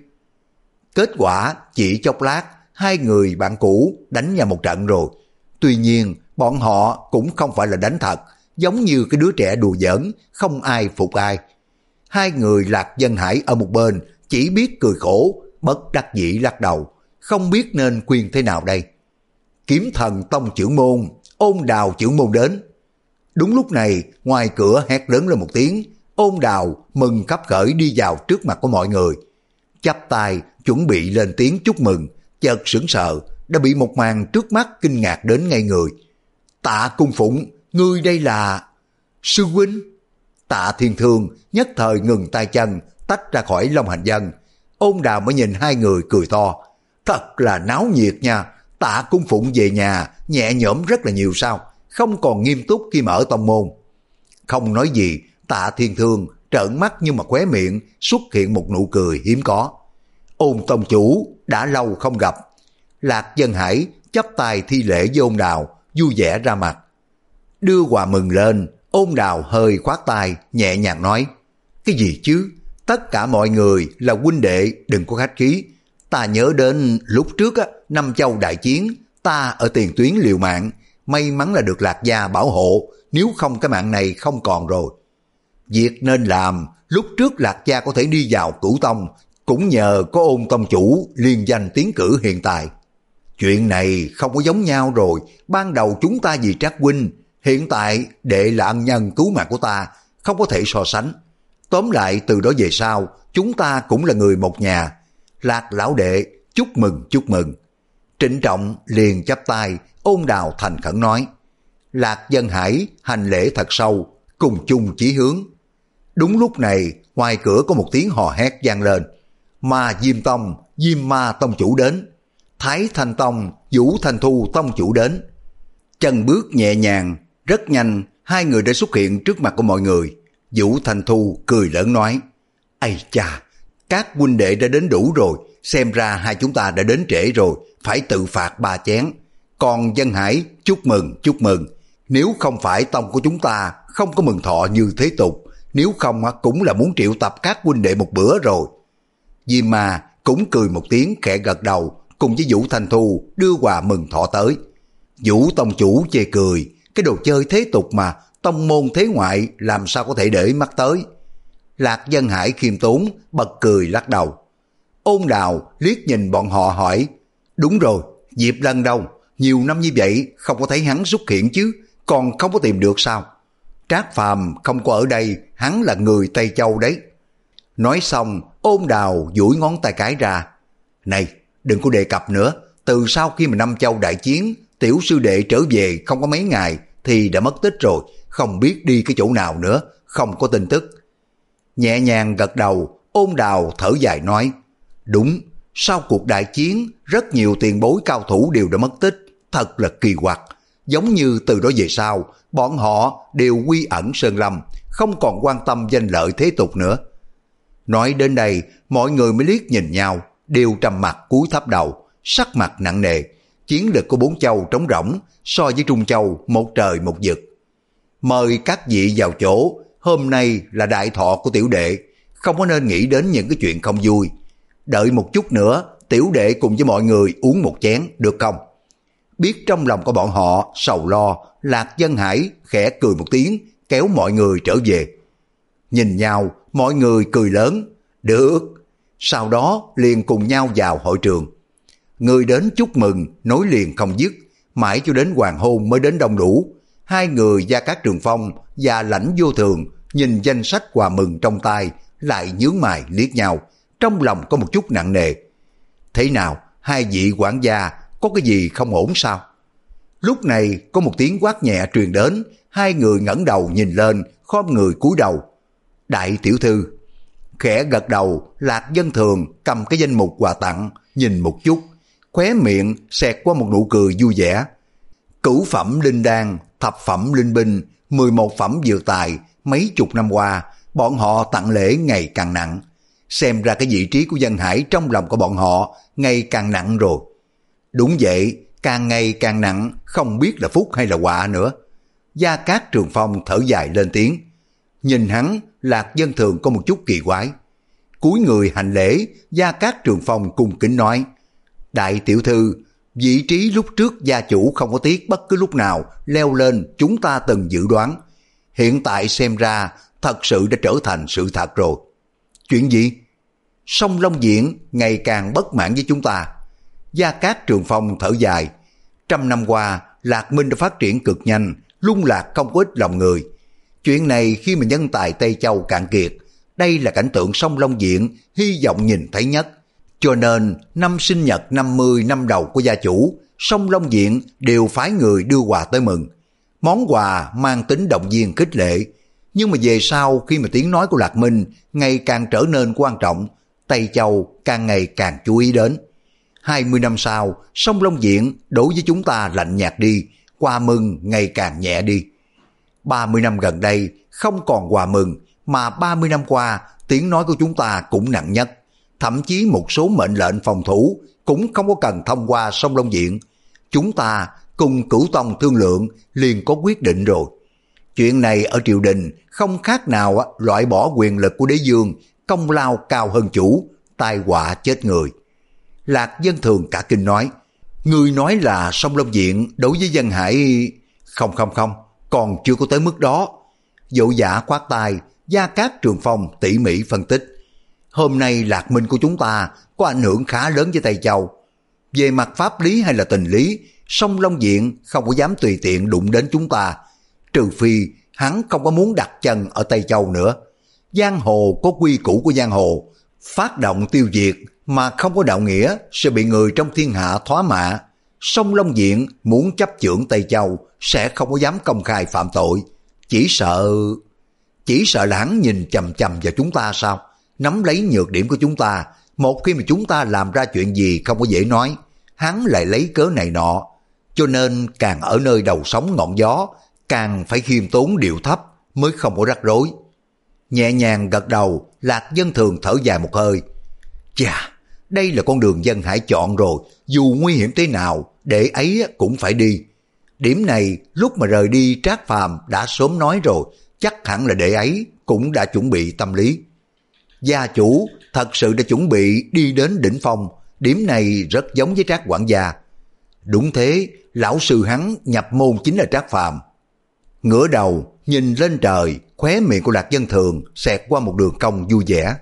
Kết quả chỉ chốc lát, hai người bạn cũ đánh nhau một trận rồi. Tuy nhiên bọn họ cũng không phải là đánh thật, giống như cái đứa trẻ đùa giỡn, không ai phục ai. Hai người Lạc Dân Hải ở một bên chỉ biết cười khổ, bất đắc dĩ lắc đầu, không biết nên khuyên thế nào đây. Kiếm Thần tông trưởng môn, Ôn Đào trưởng môn đến. Đúng lúc này, ngoài cửa hét lớn lên một tiếng, Ôn Đào mừng khắp khởi đi vào trước mặt của mọi người, chắp tay chuẩn bị lên tiếng chúc mừng, chợt sững sờ, đã bị một màn trước mắt kinh ngạc đến ngay người. Tạ Cung Phụng, ngươi đây là... Sư huynh. Tạ Thiên Thương nhất thời ngừng tay chân, tách ra khỏi Long Hành Dân. Ôn Đào mới nhìn hai người cười to: Thật là náo nhiệt nha, Tạ Cung Phụng về nhà nhẹ nhõm rất là nhiều sao, không còn nghiêm túc khi mở tông môn. Không nói gì, Tạ Thiên Thương trợn mắt nhưng mà khóe miệng xuất hiện một nụ cười hiếm có. Ôn tông chủ, đã lâu không gặp. Lạc Dân Hải chắp tay thi lễ với Ôn Đào, vui vẻ ra mặt. Đưa quà mừng lên, Ôn Đào hơi khoát tay, nhẹ nhàng nói: Cái gì chứ, tất cả mọi người là huynh đệ, đừng có khách khí. Ta nhớ đến lúc trước á, Năm Châu đại chiến, ta ở tiền tuyến liều mạng, may mắn là được Lạc gia bảo hộ, nếu không cái mạng này không còn rồi. Việc nên làm, lúc trước Lạc gia có thể đi vào Cửu Tông, cũng nhờ có Ôn tông chủ liên danh tiến cử hiện tại. Chuyện này không có giống nhau rồi, ban đầu chúng ta vì Trác huynh, hiện tại đệ là ân nhân cứu mạng của ta, không có thể so sánh. Tóm lại từ đó về sau, chúng ta cũng là người một nhà. Lạc lão đệ, chúc mừng chúc mừng. Trịnh trọng liền chắp tay, Ôn Đào thành khẩn nói. Lạc Dân Hải hành lễ thật sâu, cùng chung chí hướng. Đúng lúc này, ngoài cửa có một tiếng hò hét vang lên. Ma Diêm Tông, Diêm Ma tông chủ đến. Thái Thanh Tông, Vũ Thanh Thu tông chủ đến. Chân bước nhẹ nhàng, rất nhanh, hai người đã xuất hiện trước mặt của mọi người. Vũ Thanh Thu cười lớn nói: Ây chà, các huynh đệ đã đến đủ rồi, xem ra hai chúng ta đã đến trễ rồi, phải tự phạt ba chén. Còn Dân Hải, chúc mừng, chúc mừng. Nếu không phải tông của chúng ta không có mừng thọ như thế tục, nếu không cũng là muốn triệu tập các huynh đệ một bữa rồi. Diêm Ma cũng cười một tiếng khẽ gật đầu, cùng với Vũ Thanh Thu đưa quà mừng thọ tới. Vũ tông chủ chê cười, cái đồ chơi thế tục mà, tông môn thế ngoại làm sao có thể để mắt tới. Lạc Dân Hải khiêm tốn, bật cười lắc đầu. Ôn Đào liếc nhìn bọn họ hỏi: Đúng rồi, Diệp Lân đâu? Nhiều năm như vậy không có thấy hắn xuất hiện chứ, còn không có tìm được sao? Trác Phàm không có ở đây, hắn là người Tây Châu đấy. Nói xong, Ôn Đào duỗi ngón tay cái ra. Này, đừng có đề cập nữa, từ sau khi mà Năm Châu đại chiến, tiểu sư đệ trở về không có mấy ngày thì đã mất tích rồi, không biết đi cái chỗ nào nữa, không có tin tức. Nhẹ nhàng gật đầu, Ôn Đào thở dài nói: Đúng, Sau cuộc đại chiến, rất nhiều tiền bối cao thủ đều đã mất tích, thật là kỳ quặc. Giống như từ đó về sau, bọn họ đều quy ẩn sơn lâm, không còn quan tâm danh lợi thế tục nữa. Nói đến đây, mọi người mới liếc nhìn nhau, đều trầm mặt cúi thấp đầu, sắc mặt nặng nề. Chiến lực của bốn châu trống rỗng, so với Trung Châu một trời một vực. Mời các vị vào chỗ, hôm nay là đại thọ của tiểu đệ, không có nên nghĩ đến những cái chuyện không vui. Đợi một chút nữa, tiểu đệ cùng với mọi người uống một chén, được không? Biết trong lòng của bọn họ sầu lo, Lạc Dân Hải khẽ cười một tiếng, kéo mọi người trở về. Nhìn nhau, mọi người cười lớn, được. Sau đó liền cùng nhau vào hội trường. Người đến chúc mừng, nối liền không dứt, mãi cho đến hoàng hôn mới đến đông đủ. Hai người Gia Cát Trường Phong và Lãnh Vô Thường nhìn danh sách quà mừng trong tay, lại nhướng mày liếc nhau, trong lòng có một chút nặng nề. Thế nào, hai vị quản gia có cái gì không ổn sao? Lúc này có một tiếng quát nhẹ truyền đến, hai người ngẩng đầu nhìn lên, khom người cúi đầu. Đại tiểu thư. Khẽ gật đầu, Lạc Dân Thường cầm cái danh mục quà tặng, nhìn một chút, khóe miệng xẹt qua một nụ cười vui vẻ. Cửu phẩm linh đan, thập phẩm linh binh, mười một phẩm dược tài, mấy chục năm qua, bọn họ tặng lễ ngày càng nặng. Xem ra cái vị trí của Dân Hải trong lòng của bọn họ ngày càng nặng rồi. Đúng vậy, càng ngày càng nặng, không biết là phúc hay là họa nữa. Gia Cát Trường Phong thở dài lên tiếng. Nhìn hắn, Lạc Dân Thường có một chút kỳ quái. Cúi người hành lễ, Gia Cát Trường Phong cung kính nói. Đại tiểu thư, vị trí lúc trước gia chủ không có tiếc bất cứ lúc nào leo lên chúng ta từng dự đoán. Hiện tại xem ra thật sự đã trở thành sự thật rồi. Chuyện gì? Song Long Diện ngày càng bất mãn với chúng ta. Gia Cát Trường Phong thở dài. Trăm năm qua, Lạc Minh đã phát triển cực nhanh, lung lạc không có ít lòng người. Chuyện này khi mà nhân tài Tây Châu cạn kiệt, đây là cảnh tượng Song Long Diện hy vọng nhìn thấy nhất. Cho nên, năm sinh nhật năm mươi năm đầu của gia chủ, Song Long Diện đều phái người đưa quà tới mừng. Món quà mang tính động viên khích lệ. Nhưng mà về sau khi mà tiếng nói của Lạc Minh ngày càng trở nên quan trọng, Tây Châu càng ngày càng chú ý đến. hai mươi năm sau, Song Long Diện đối với chúng ta lạnh nhạt đi, quà mừng ngày càng nhẹ đi. ba mươi năm gần đây không còn quà mừng, mà ba mươi năm qua tiếng nói của chúng ta cũng nặng nhất. Thậm chí một số mệnh lệnh phòng thủ cũng không có cần thông qua Song Long Diện. Chúng ta cùng Cửu Tông thương lượng liền có quyết định rồi. Chuyện này ở triều đình không khác nào loại bỏ quyền lực của đế dương, công lao cao hơn chủ, tai họa chết người. Lạc Dân Thường cả kinh nói, người nói là Song Long Diện đối với Dân Hải... Không không không, còn chưa có tới mức đó. Dỗ giả khoát tay, Gia Cát Trường Phong tỉ mỉ phân tích. Hôm nay Lạc Minh của chúng ta có ảnh hưởng khá lớn với Tây Châu. Về mặt pháp lý hay là tình lý, Song Long Diện không có dám tùy tiện đụng đến chúng ta. Trừ phi hắn không có muốn đặt chân ở Tây Châu nữa. Giang hồ có quy củ của giang hồ. Phát động tiêu diệt mà không có đạo nghĩa sẽ bị người trong thiên hạ thoá mạ. Song Long Diện muốn chấp chưởng Tây Châu sẽ không có dám công khai phạm tội. Chỉ sợ... Chỉ sợ là hắn nhìn chầm chầm vào chúng ta sao? Nắm lấy nhược điểm của chúng ta. Một khi mà chúng ta làm ra chuyện gì không có dễ nói, hắn lại lấy cớ này nọ. Cho nên càng ở nơi đầu sóng ngọn gió, càng phải khiêm tốn điệu thấp mới không có rắc rối. Nhẹ nhàng gật đầu, Lạc Dân Thường thở dài một hơi. Chà, đây là con đường Dân Hải chọn rồi, dù nguy hiểm thế nào, để ấy cũng phải đi. Điểm này lúc mà rời đi Trác Phàm đã sớm nói rồi, chắc hẳn là để ấy cũng đã chuẩn bị tâm lý. Gia chủ thật sự đã chuẩn bị đi đến đỉnh phong, điểm này rất giống với Trác quản gia. Đúng thế, lão sư hắn nhập môn chính là Trác Phàm. Ngửa đầu nhìn lên trời, khóe miệng của Lạc Dân Thường xẹt qua một đường cong vui vẻ.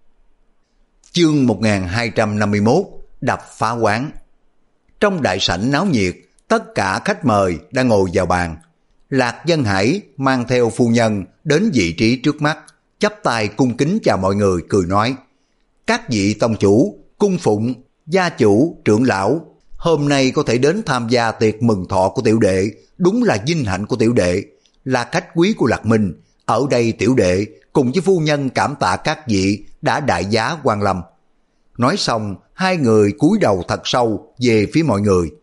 Chương một nghìn hai trăm năm mươi mốt, đập phá quán. Trong đại sảnh náo nhiệt, tất cả khách mời đang ngồi vào bàn. Lạc Dân Hải mang theo phu nhân đến vị trí trước mắt, chắp tay cung kính chào mọi người, cười nói: các vị tông chủ, cung phụng, gia chủ, trưởng lão, hôm nay có thể đến tham gia tiệc mừng thọ của tiểu đệ, đúng là vinh hạnh của tiểu đệ, là khách quý của Lạc Minh. Ở đây tiểu đệ cùng với phu nhân cảm tạ các vị đã đại giá quan lâm. Nói xong, hai người cúi đầu thật sâu về phía mọi người.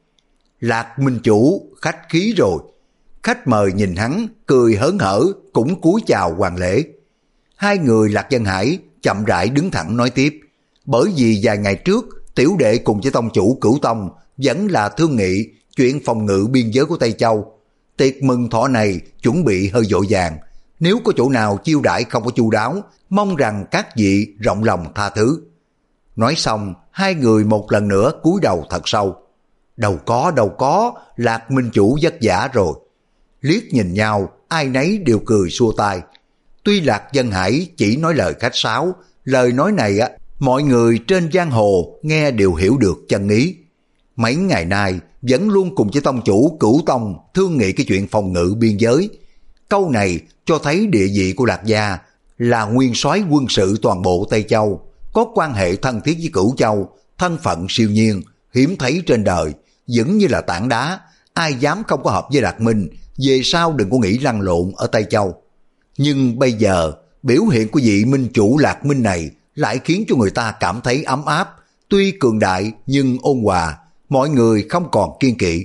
Lạc Minh Chủ khách khí rồi. Khách mời nhìn hắn, cười hớn hở, cũng cúi chào hoàng lễ. Hai người Lạc Dân Hải chậm rãi đứng thẳng nói tiếp. Bởi vì vài ngày trước, tiểu đệ cùng với tông chủ Cửu Tông vẫn là thương nghị chuyện phòng ngự biên giới của Tây Châu. Tiệc mừng thọ này chuẩn bị hơi vội vàng. Nếu có chỗ nào chiêu đãi không có chu đáo, mong rằng các vị rộng lòng tha thứ. Nói xong, hai người một lần nữa cúi đầu thật sâu. Đâu có, đâu có, Lạc Minh Chủ vất vả rồi. Liếc nhìn nhau, ai nấy đều cười xua tay. Tuy Lạc Dân Hải chỉ nói lời khách sáo, lời nói này á, mọi người trên giang hồ nghe đều hiểu được chân ý. Mấy ngày nay vẫn luôn cùng với tông chủ Cửu Tông thương nghị cái chuyện phòng ngự biên giới. Câu này cho thấy địa vị của Lạc gia là nguyên soái quân sự toàn bộ Tây Châu, có quan hệ thân thiết với Cửu Châu, thân phận siêu nhiên, hiếm thấy trên đời, vững như là tảng đá, ai dám không có hợp với Lạc Minh, về sau đừng có nghĩ lăn lộn ở Tây Châu. Nhưng bây giờ, biểu hiện của vị minh chủ Lạc Minh này lại khiến cho người ta cảm thấy ấm áp, tuy cường đại nhưng ôn hòa, mọi người không còn kiên kỵ.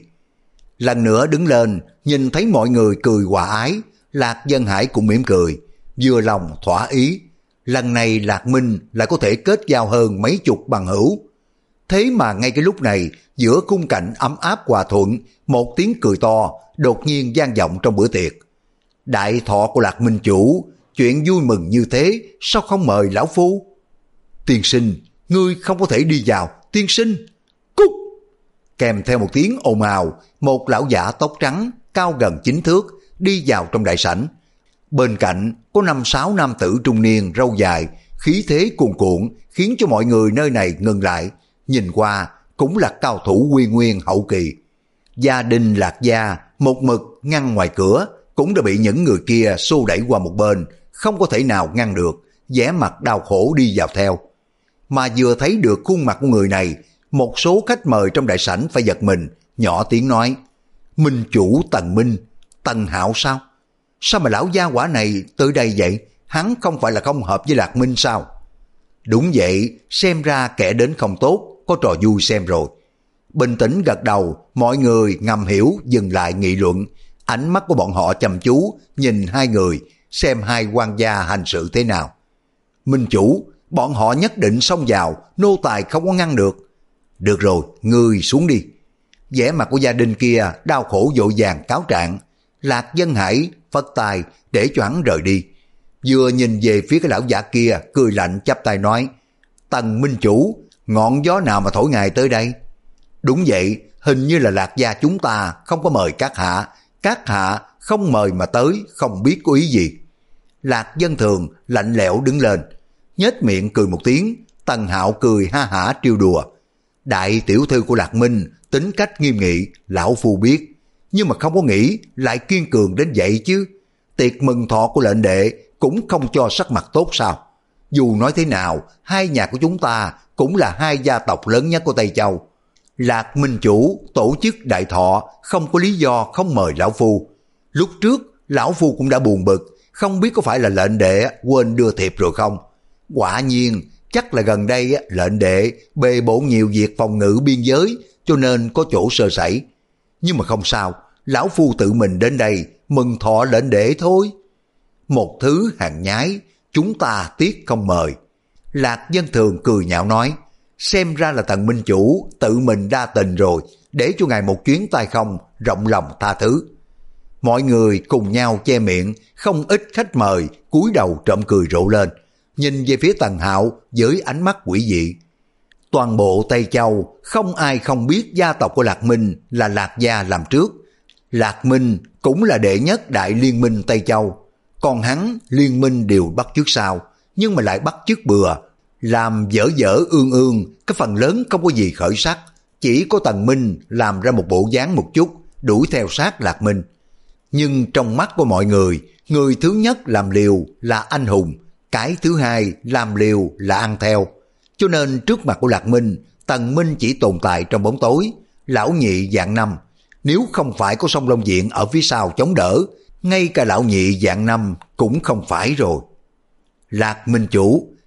Lần nữa đứng lên, nhìn thấy mọi người cười hòa ái, Lạc Dân Hải cũng mỉm cười, vừa lòng thỏa ý. Lần này Lạc Minh lại có thể kết giao hơn mấy chục bằng hữu. Thế mà ngay cái lúc này, giữa khung cảnh ấm áp hòa thuận, một tiếng cười to đột nhiên vang vọng trong bữa tiệc. Đại thọ của Lạc Minh Chủ, chuyện vui mừng như thế, sao không mời lão phu? Tiên sinh, ngươi không có thể đi vào, tiên sinh. Cút! Kèm theo một tiếng ồn ào, một lão giả tóc trắng, cao gần chín thước, đi vào trong đại sảnh. Bên cạnh có năm sáu nam tử trung niên râu dài, khí thế cuồn cuộn, khiến cho mọi người nơi này ngừng lại. Nhìn qua cũng là cao thủ quy nguyên hậu kỳ. Gia đình Lạc gia một mực ngăn ngoài cửa, cũng đã bị những người kia xô đẩy qua một bên, không có thể nào ngăn được, vẻ mặt đau khổ đi vào theo. Mà vừa thấy được khuôn mặt của người này, một số khách mời trong đại sảnh phải giật mình, nhỏ tiếng nói: Minh Chủ Tần Minh, Tần Hạo sao? Sao mà lão gia quả này tới đây vậy? Hắn không phải là không hợp với Lạc Minh sao? Đúng vậy, xem ra kẻ đến không tốt, có trò vui xem rồi. Bình tĩnh gật đầu, mọi người ngầm hiểu dừng lại nghị luận. Ánh mắt của bọn họ chăm chú nhìn hai người, xem hai quan gia hành sự thế nào. Minh Chủ, bọn họ nhất định xông vào, nô tài không có ngăn được. Được rồi, ngươi xuống đi. Vẻ mặt của gia đình kia đau khổ vội vàng cáo trạng. Lạc Dân Hải phất tay để cho hắn rời đi. Vừa nhìn về phía cái lão giả kia, cười lạnh chắp tay nói: Tần Minh Chủ, ngọn gió nào mà thổi ngài tới đây? Đúng vậy, hình như là Lạc gia chúng ta không có mời các hạ, các hạ không mời mà tới, không biết có ý gì. Lạc Dân Thường lạnh lẽo đứng lên, nhếch miệng cười một tiếng. Tần Hạo cười ha hả trêu đùa: Đại tiểu thư của Lạc Minh tính cách nghiêm nghị, lão phu biết, nhưng mà không có nghĩ lại kiên cường đến vậy chứ. Tiệc mừng thọ của lệnh đệ cũng không cho sắc mặt tốt sao? Dù nói thế nào, hai nhà của chúng ta cũng là hai gia tộc lớn nhất của Tây Châu. Lạc Minh Chủ tổ chức đại thọ không có lý do không mời lão phu. Lúc trước lão phu cũng đã buồn bực, không biết có phải là lệnh đệ quên đưa thiệp rồi không? Quả nhiên chắc là gần đây lệnh đệ bề bộn nhiều việc phòng ngự biên giới, cho nên có chỗ sơ sẩy. Nhưng mà không sao, lão phu tự mình đến đây mừng thọ lệnh đệ thôi. Một thứ hàng nhái, chúng ta tiếc không mời. Lạc Dân Thường cười nhạo nói: Xem ra là Tần Minh Chủ tự mình đa tình rồi, để cho ngài một chuyến tay không, rộng lòng tha thứ. Mọi người cùng nhau che miệng, không ít khách mời cúi đầu trộm cười rộ lên, nhìn về phía Tần Hạo với ánh mắt quỷ dị. Toàn bộ Tây Châu không ai không biết gia tộc của Lạc Minh là Lạc gia làm trước. Lạc Minh cũng là đệ nhất đại liên minh Tây Châu, còn hắn liên minh đều bắt chước sau, nhưng mà lại bắt chước bừa, làm dở dở ương ương, cái phần lớn không có gì khởi sắc. Chỉ có Tần Minh làm ra một bộ dáng một chút, đuổi theo sát Lạc Minh. Nhưng trong mắt của mọi người, người thứ nhất làm liều là anh hùng, cái thứ hai làm liều là ăn theo. Cho nên trước mặt của Lạc Minh, Tần Minh chỉ tồn tại trong bóng tối, lão nhị dạng năm. Nếu không phải có Song Long Diện ở phía sau chống đỡ, ngay cả lão nhị dạng năm cũng không phải rồi. Lạc Minh Chủ,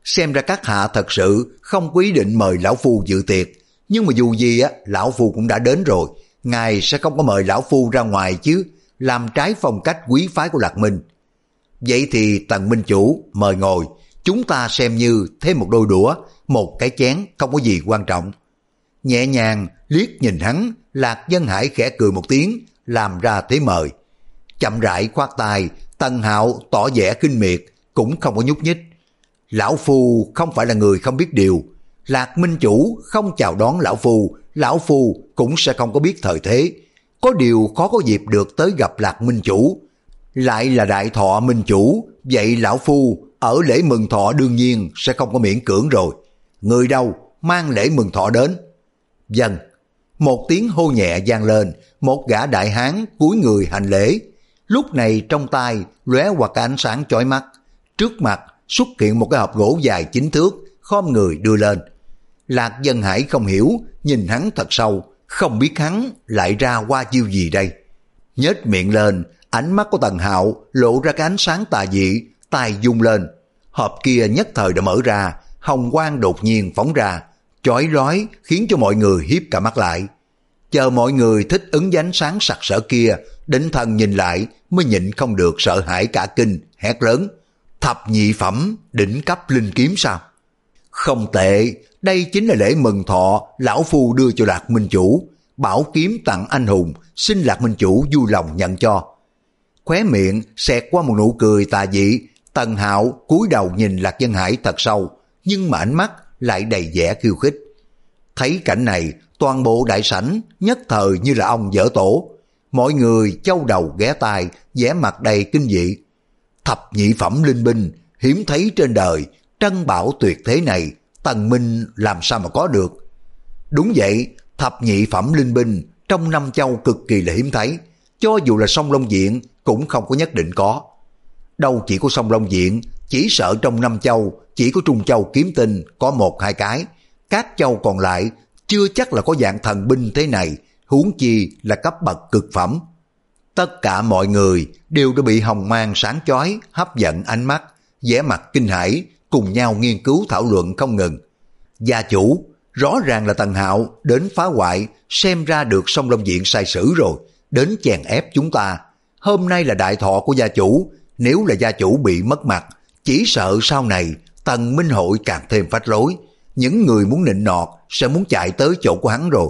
xem ra các hạ thật sự không có ý định mời lão phu dự tiệc, nhưng mà dù gì á, lão phu cũng đã đến rồi, ngài sẽ không có mời lão phu ra ngoài chứ, làm trái phong cách quý phái của Lạc Minh. Vậy thì Tần minh chủ mời ngồi, chúng ta xem như thêm một đôi đũa, một cái chén không có gì quan trọng. Nhẹ nhàng liếc nhìn hắn, Lạc Dân Hải khẽ cười một tiếng, làm ra thế mời. Chậm rãi khoát tay, Tần Hạo tỏ vẻ kinh miệt, cũng không có nhúc nhích. Lão phu không phải là người không biết điều, Lạc minh chủ không chào đón lão phu, lão phu cũng sẽ không có biết thời thế. Có điều khó có dịp được tới gặp Lạc minh chủ, lại là đại thọ minh chủ, vậy lão phu ở lễ mừng thọ đương nhiên sẽ không có miễn cưỡng rồi. Người đâu mang lễ mừng thọ đến? Vâng. Một tiếng hô nhẹ vang lên, một gã đại hán cúi người hành lễ. Lúc này trong tay lóe qua cái ánh sáng chói mắt, trước mặt xuất hiện một cái hộp gỗ dài chín thước, khom người đưa lên. Lạc Dân Hải không hiểu, nhìn hắn thật sâu, không biết hắn lại ra qua chiêu gì đây. Nhếch miệng lên, ánh mắt của Tần Hạo lộ ra cái ánh sáng tà dị, tay vung lên, hộp kia nhất thời đã mở ra, hồng quang đột nhiên phóng ra, chói lói khiến cho mọi người hiếp cả mắt lại. Chờ mọi người thích ứng với ánh sáng sặc sỡ kia, định thần nhìn lại mới nhịn không được sợ hãi cả kinh, hét lớn: thập nhị phẩm đỉnh cấp linh kiếm sao? Không tệ, đây chính là lễ mừng thọ lão phu đưa cho Lạc minh chủ, bảo kiếm tặng anh hùng, xin Lạc minh chủ vui lòng nhận cho. Khóe miệng xẹt qua một nụ cười tà dị, Tần Hạo cúi đầu nhìn Lạc Dân Hải thật sâu, nhưng mà ánh mắt lại đầy vẻ khiêu khích. Thấy cảnh này, toàn bộ đại sảnh nhất thời như là ông dở tổ, mọi người châu đầu ghé tai, vẻ mặt đầy kinh dị. Thập nhị phẩm linh binh hiếm thấy trên đời, trân bảo tuyệt thế này Tần Minh làm sao mà có được? Đúng vậy, thập nhị phẩm linh binh trong năm châu cực kỳ là hiếm thấy, cho dù là Song Long Diện cũng không có nhất định có. Đâu chỉ có Song Long Diện, chỉ sợ trong năm châu chỉ có Trung Châu Kiếm Tinh có một hai cái, các châu còn lại chưa chắc là có dạng thần binh thế này, huống chi là cấp bậc cực phẩm. Tất cả mọi người đều đã bị hồng mang sáng chói hấp dẫn ánh mắt, vẻ mặt kinh hãi, cùng nhau nghiên cứu thảo luận không ngừng. Gia chủ, rõ ràng là Tần Hạo đến phá hoại, xem ra được Song Long Diện sai sử rồi, đến chèn ép chúng ta. Hôm nay là đại thọ của gia chủ, nếu là gia chủ bị mất mặt, chỉ sợ sau này Tần Minh hội càng thêm phách lối, những người muốn nịnh nọt sẽ muốn chạy tới chỗ của hắn rồi.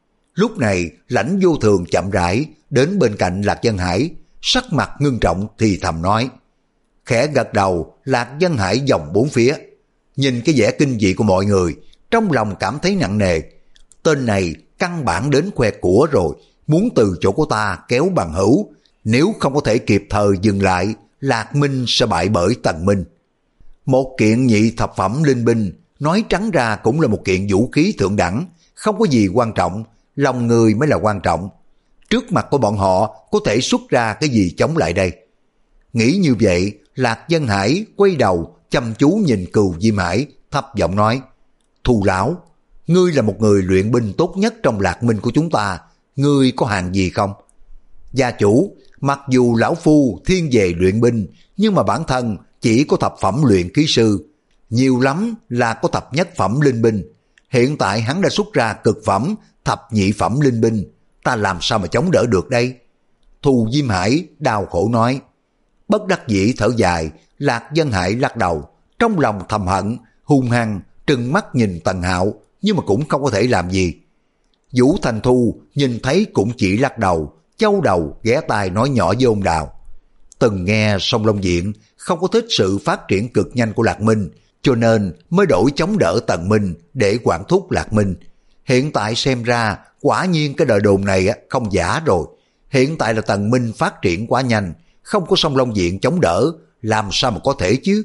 Lúc này Lãnh Vô Thường chậm rãi đến bên cạnh Lạc Dân Hải, sắc mặt ngưng trọng thì thầm nói. Khẽ gật đầu, Lạc Dân Hải vòng bốn phía, nhìn cái vẻ kinh dị của mọi người, trong lòng cảm thấy nặng nề. Tên này căn bản đến khoe của rồi, muốn từ chỗ của ta kéo bằng hữu, nếu không có thể kịp thời dừng lại, Lạc Minh sẽ bại bởi Tần Minh. Một kiện nhị thập phẩm linh binh, nói trắng ra cũng là một kiện vũ khí thượng đẳng, không có gì quan trọng, lòng người mới là quan trọng. Trước mặt của bọn họ có thể xuất ra cái gì chống lại đây? Nghĩ như vậy, Lạc Dân Hải quay đầu chăm chú nhìn Cừu Diêm Hải, thấp giọng nói: Thù lão, ngươi là một người luyện binh tốt nhất trong Lạc Minh của chúng ta, ngươi có hàng gì không? Gia chủ, mặc dù lão phu thiên về luyện binh, nhưng mà bản thân chỉ có thập phẩm luyện khí sư, nhiều lắm là có thập nhất phẩm linh binh. Hiện tại hắn đã xuất ra cực phẩm, thập nhị phẩm linh binh, ta làm sao mà chống đỡ được đây? Thù Diêm Hải đau khổ nói. Bất đắc dĩ thở dài, Lạc Dân Hải lắc đầu, trong lòng thầm hận, hung hăng trừng mắt nhìn Tần Hạo, nhưng mà cũng không có thể làm gì. Vũ Thành Thu nhìn thấy cũng chỉ lắc đầu, châu đầu ghé tai nói nhỏ với ông Đào. Từng nghe Song Long Diện không có thích sự phát triển cực nhanh của Lạc Minh, cho nên mới đổi chống đỡ Tần Minh để quản thúc Lạc Minh. Hiện tại xem ra quả nhiên cái đời đồn này không giả rồi. Hiện tại là Tần Minh phát triển quá nhanh, không có Song Long Diện chống đỡ, làm sao mà có thể chứ?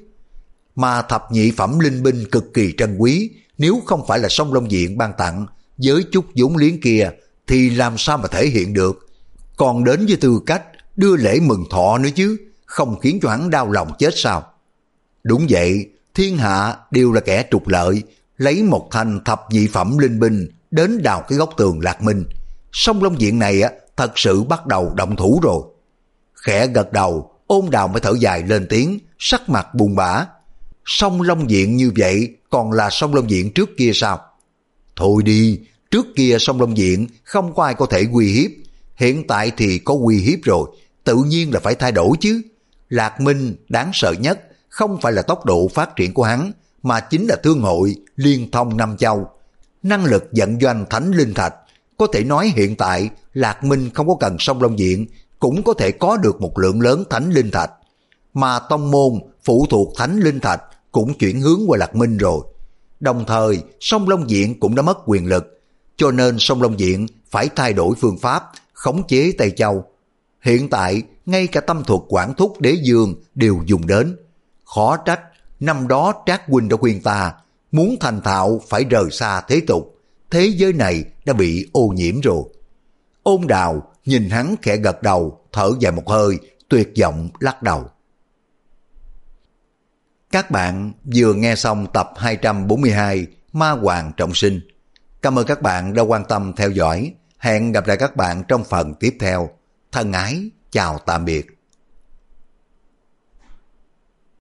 Mà thập nhị phẩm linh binh cực kỳ trân quý, nếu không phải là Song Long Diện ban tặng, với chút vốn liếng kia thì làm sao mà thể hiện được? Còn đến với tư cách đưa lễ mừng thọ nữa chứ, không khiến cho hắn đau lòng chết sao? Đúng vậy, thiên hạ đều là kẻ trục lợi, lấy một thanh thập nhị phẩm linh binh đến đào cái góc tường Lạc Minh. Song Long Diện này á thật sự bắt đầu động thủ rồi. Khẽ gật đầu, Ôn Đào mới thở dài lên tiếng, sắc mặt buồn bã. Sông Long Diện như vậy còn là sông Long Diện trước kia sao? Thôi đi, trước kia sông Long Diện không có ai có thể uy hiếp, hiện tại thì có uy hiếp rồi, tự nhiên là phải thay đổi chứ. Lạc Minh đáng sợ nhất không phải là tốc độ phát triển của hắn, mà chính là thương hội liên thông năm châu. Năng lực vận doanh thánh linh thạch, có thể nói hiện tại Lạc Minh không có cần sông Long Diện cũng có thể có được một lượng lớn thánh linh thạch. Mà tông môn phụ thuộc thánh linh thạch cũng chuyển hướng qua Lạc Minh rồi. Đồng thời sông Long Diện cũng đã mất quyền lực, cho nên sông Long Diện phải thay đổi phương pháp khống chế Tây Châu. Hiện tại ngay cả tâm thuật quản thúc đế dương đều dùng đến. Khó trách năm đó Trác huynh đã khuyên ta muốn thành thạo phải rời xa thế tục, thế giới này đã bị ô nhiễm rồi. Ôn Đào nhìn hắn khẽ gật đầu, thở dài một hơi, tuyệt vọng lắc đầu. Các bạn vừa nghe xong tập hai trăm bốn mươi hai Ma Hoàng Trọng Sinh. Cảm ơn các bạn đã quan tâm theo dõi. Hẹn gặp lại các bạn trong phần tiếp theo. Thân ái, chào tạm biệt.